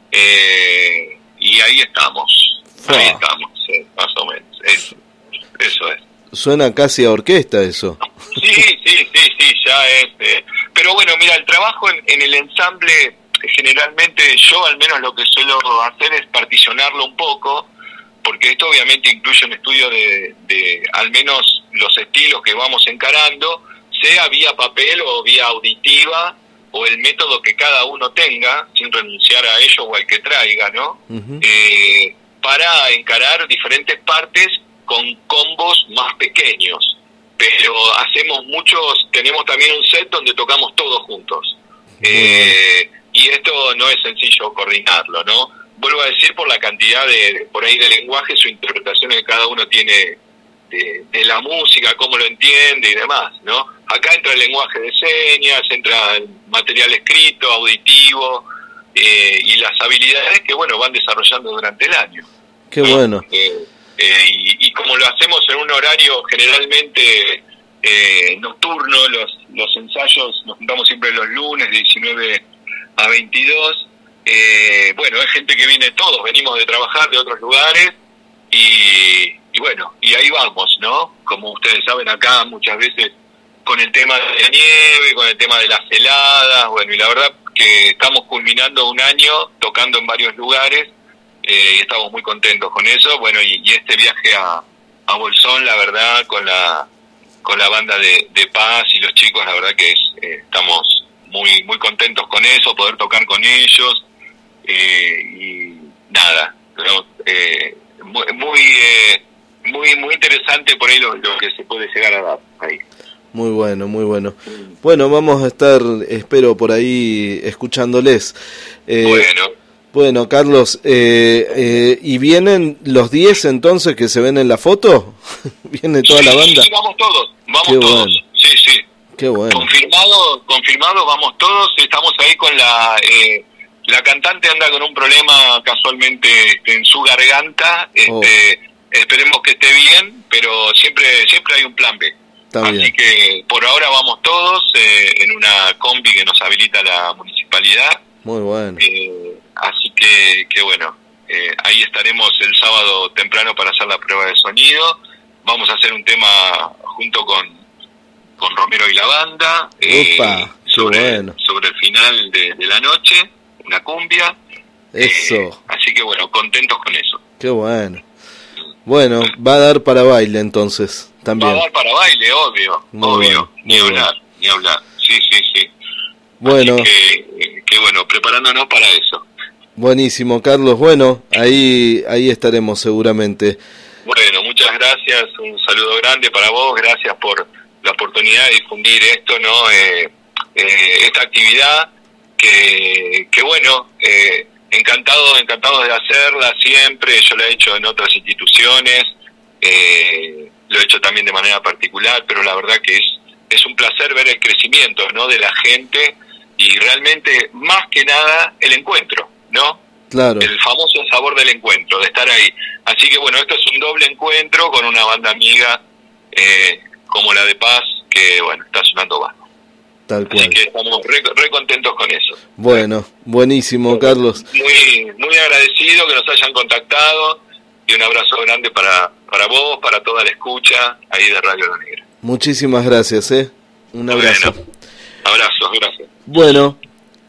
y ahí estamos, más o menos, eso es. Suena casi a orquesta eso. Sí, ya es. Pero bueno, mira, el trabajo en el ensamble, generalmente yo al menos lo que suelo hacer es particionarlo un poco, porque esto obviamente incluye un estudio de al menos los estilos que vamos encarando, sea vía papel o vía auditiva, o el método que cada uno tenga, sin renunciar a ello o al que traiga, ¿no? Uh-huh. Para encarar diferentes partes con combos más pequeños, pero tenemos también un set donde tocamos todos juntos, y esto no es sencillo coordinarlo, ¿no? Vuelvo a decir, por la cantidad por ahí de lenguajes o interpretaciones que cada uno tiene de la música, cómo lo entiende y demás, ¿no? Acá entra el lenguaje de señas, entra el material escrito, auditivo, y las habilidades que, bueno, van desarrollando durante el año. Qué bueno. Y como lo hacemos en un horario generalmente nocturno, los ensayos nos juntamos siempre los lunes de 19 a 22, bueno, hay gente que viene, todos venimos de trabajar de otros lugares, y bueno, y ahí vamos, ¿no? Como ustedes saben, acá muchas veces con el tema de la nieve, con el tema de las heladas, bueno, y la verdad que estamos culminando un año tocando en varios lugares, y estamos muy contentos con eso. Bueno, y este viaje a Bolsón, la verdad, con la banda de Paz y los chicos, la verdad que estamos muy muy contentos con eso, poder tocar con ellos, y nada, muy interesante por ahí lo que se puede llegar a dar ahí. Muy bueno, muy bueno. Bueno, vamos a estar, espero, por ahí escuchándoles. Bueno, Carlos, ¿y vienen los 10 entonces que se ven en la foto? ¿Viene toda la banda? Sí, vamos todos. Qué todos. Bueno. Sí. Qué bueno. Confirmado, vamos todos. Estamos ahí con la cantante anda con un problema casualmente en su garganta. Esperemos que esté bien, pero siempre hay un plan B. Está Así bien. que por ahora vamos todos en una combi que nos habilita la municipalidad. Muy bueno. Así que bueno, ahí estaremos el sábado temprano para hacer la prueba de sonido. Vamos a hacer un tema junto con Romero y la banda, sobre el final de la noche, una cumbia. Eso. Así que bueno, contentos con eso. Qué bueno. Bueno, va a dar para baile entonces, también. Va a dar para baile, obvio. Ni hablar. Sí. Bueno. Así que bueno, preparándonos para eso. Buenísimo, Carlos. Bueno, ahí estaremos seguramente. Bueno, muchas gracias. Un saludo grande para vos. Gracias por la oportunidad de difundir esto, ¿no? Esta actividad que bueno, encantados de hacerla siempre. Yo la he hecho en otras instituciones, lo he hecho también de manera particular, pero la verdad que es un placer ver el crecimiento, ¿no? De la gente, y realmente más que nada el encuentro, ¿no? Claro. El famoso sabor del encuentro, de estar ahí. Así que bueno, esto es un doble encuentro con una banda amiga como la de Paz, que bueno, está sonando bajo. Tal cual. Así que estamos re contentos con eso. Bueno, buenísimo, Carlos. Muy agradecido que nos hayan contactado, y un abrazo grande para vos, para toda la escucha ahí de Radio La Negra. Muchísimas gracias, Un abrazo. Abrazos, gracias. Bueno,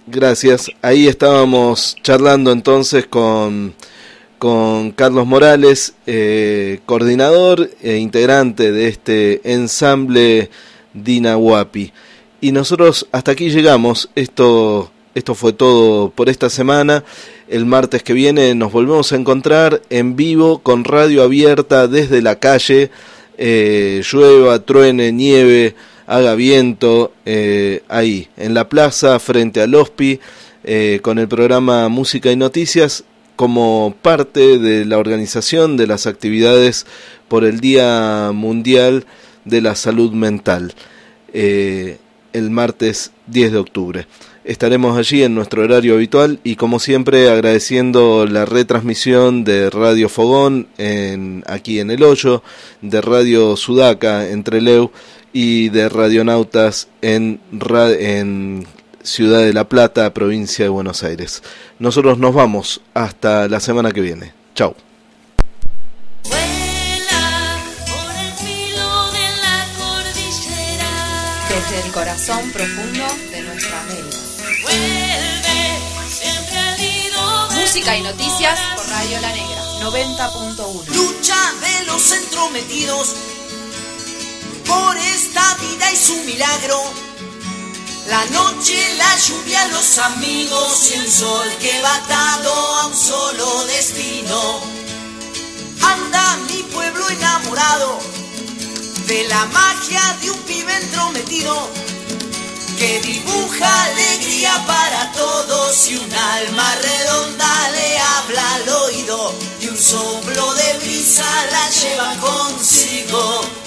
Gracias. Ahí estábamos charlando entonces con Carlos Morales, coordinador e integrante de este ensamble Dinahuapi. Y nosotros hasta aquí llegamos. Esto fue todo por esta semana. El martes que viene nos volvemos a encontrar en vivo con radio abierta desde la calle, llueva, truene, nieve, haga viento, ahí en la plaza frente al Hospi, con el programa Música y Noticias como parte de la organización de las actividades por el Día Mundial de la Salud Mental, el martes 10 de octubre. Estaremos allí en nuestro horario habitual y como siempre agradeciendo la retransmisión de Radio Fogón aquí en El Hoyo, de Radio Sudaca en Trelew y de Radionautas en Ciudad de La Plata, provincia de Buenos Aires. Nosotros nos vamos hasta la semana que viene. Chau. Desde el corazón profundo de nuestra América. Música y noticias por Radio La Negra 90.1. Lucha de los entrometidos por esta vida y su milagro. La noche, la lluvia, los amigos y un sol que va atado a un solo destino. Anda mi pueblo enamorado de la magia de un pibe entrometido que dibuja alegría para todos y un alma redonda le habla al oído y un soplo de brisa la lleva consigo.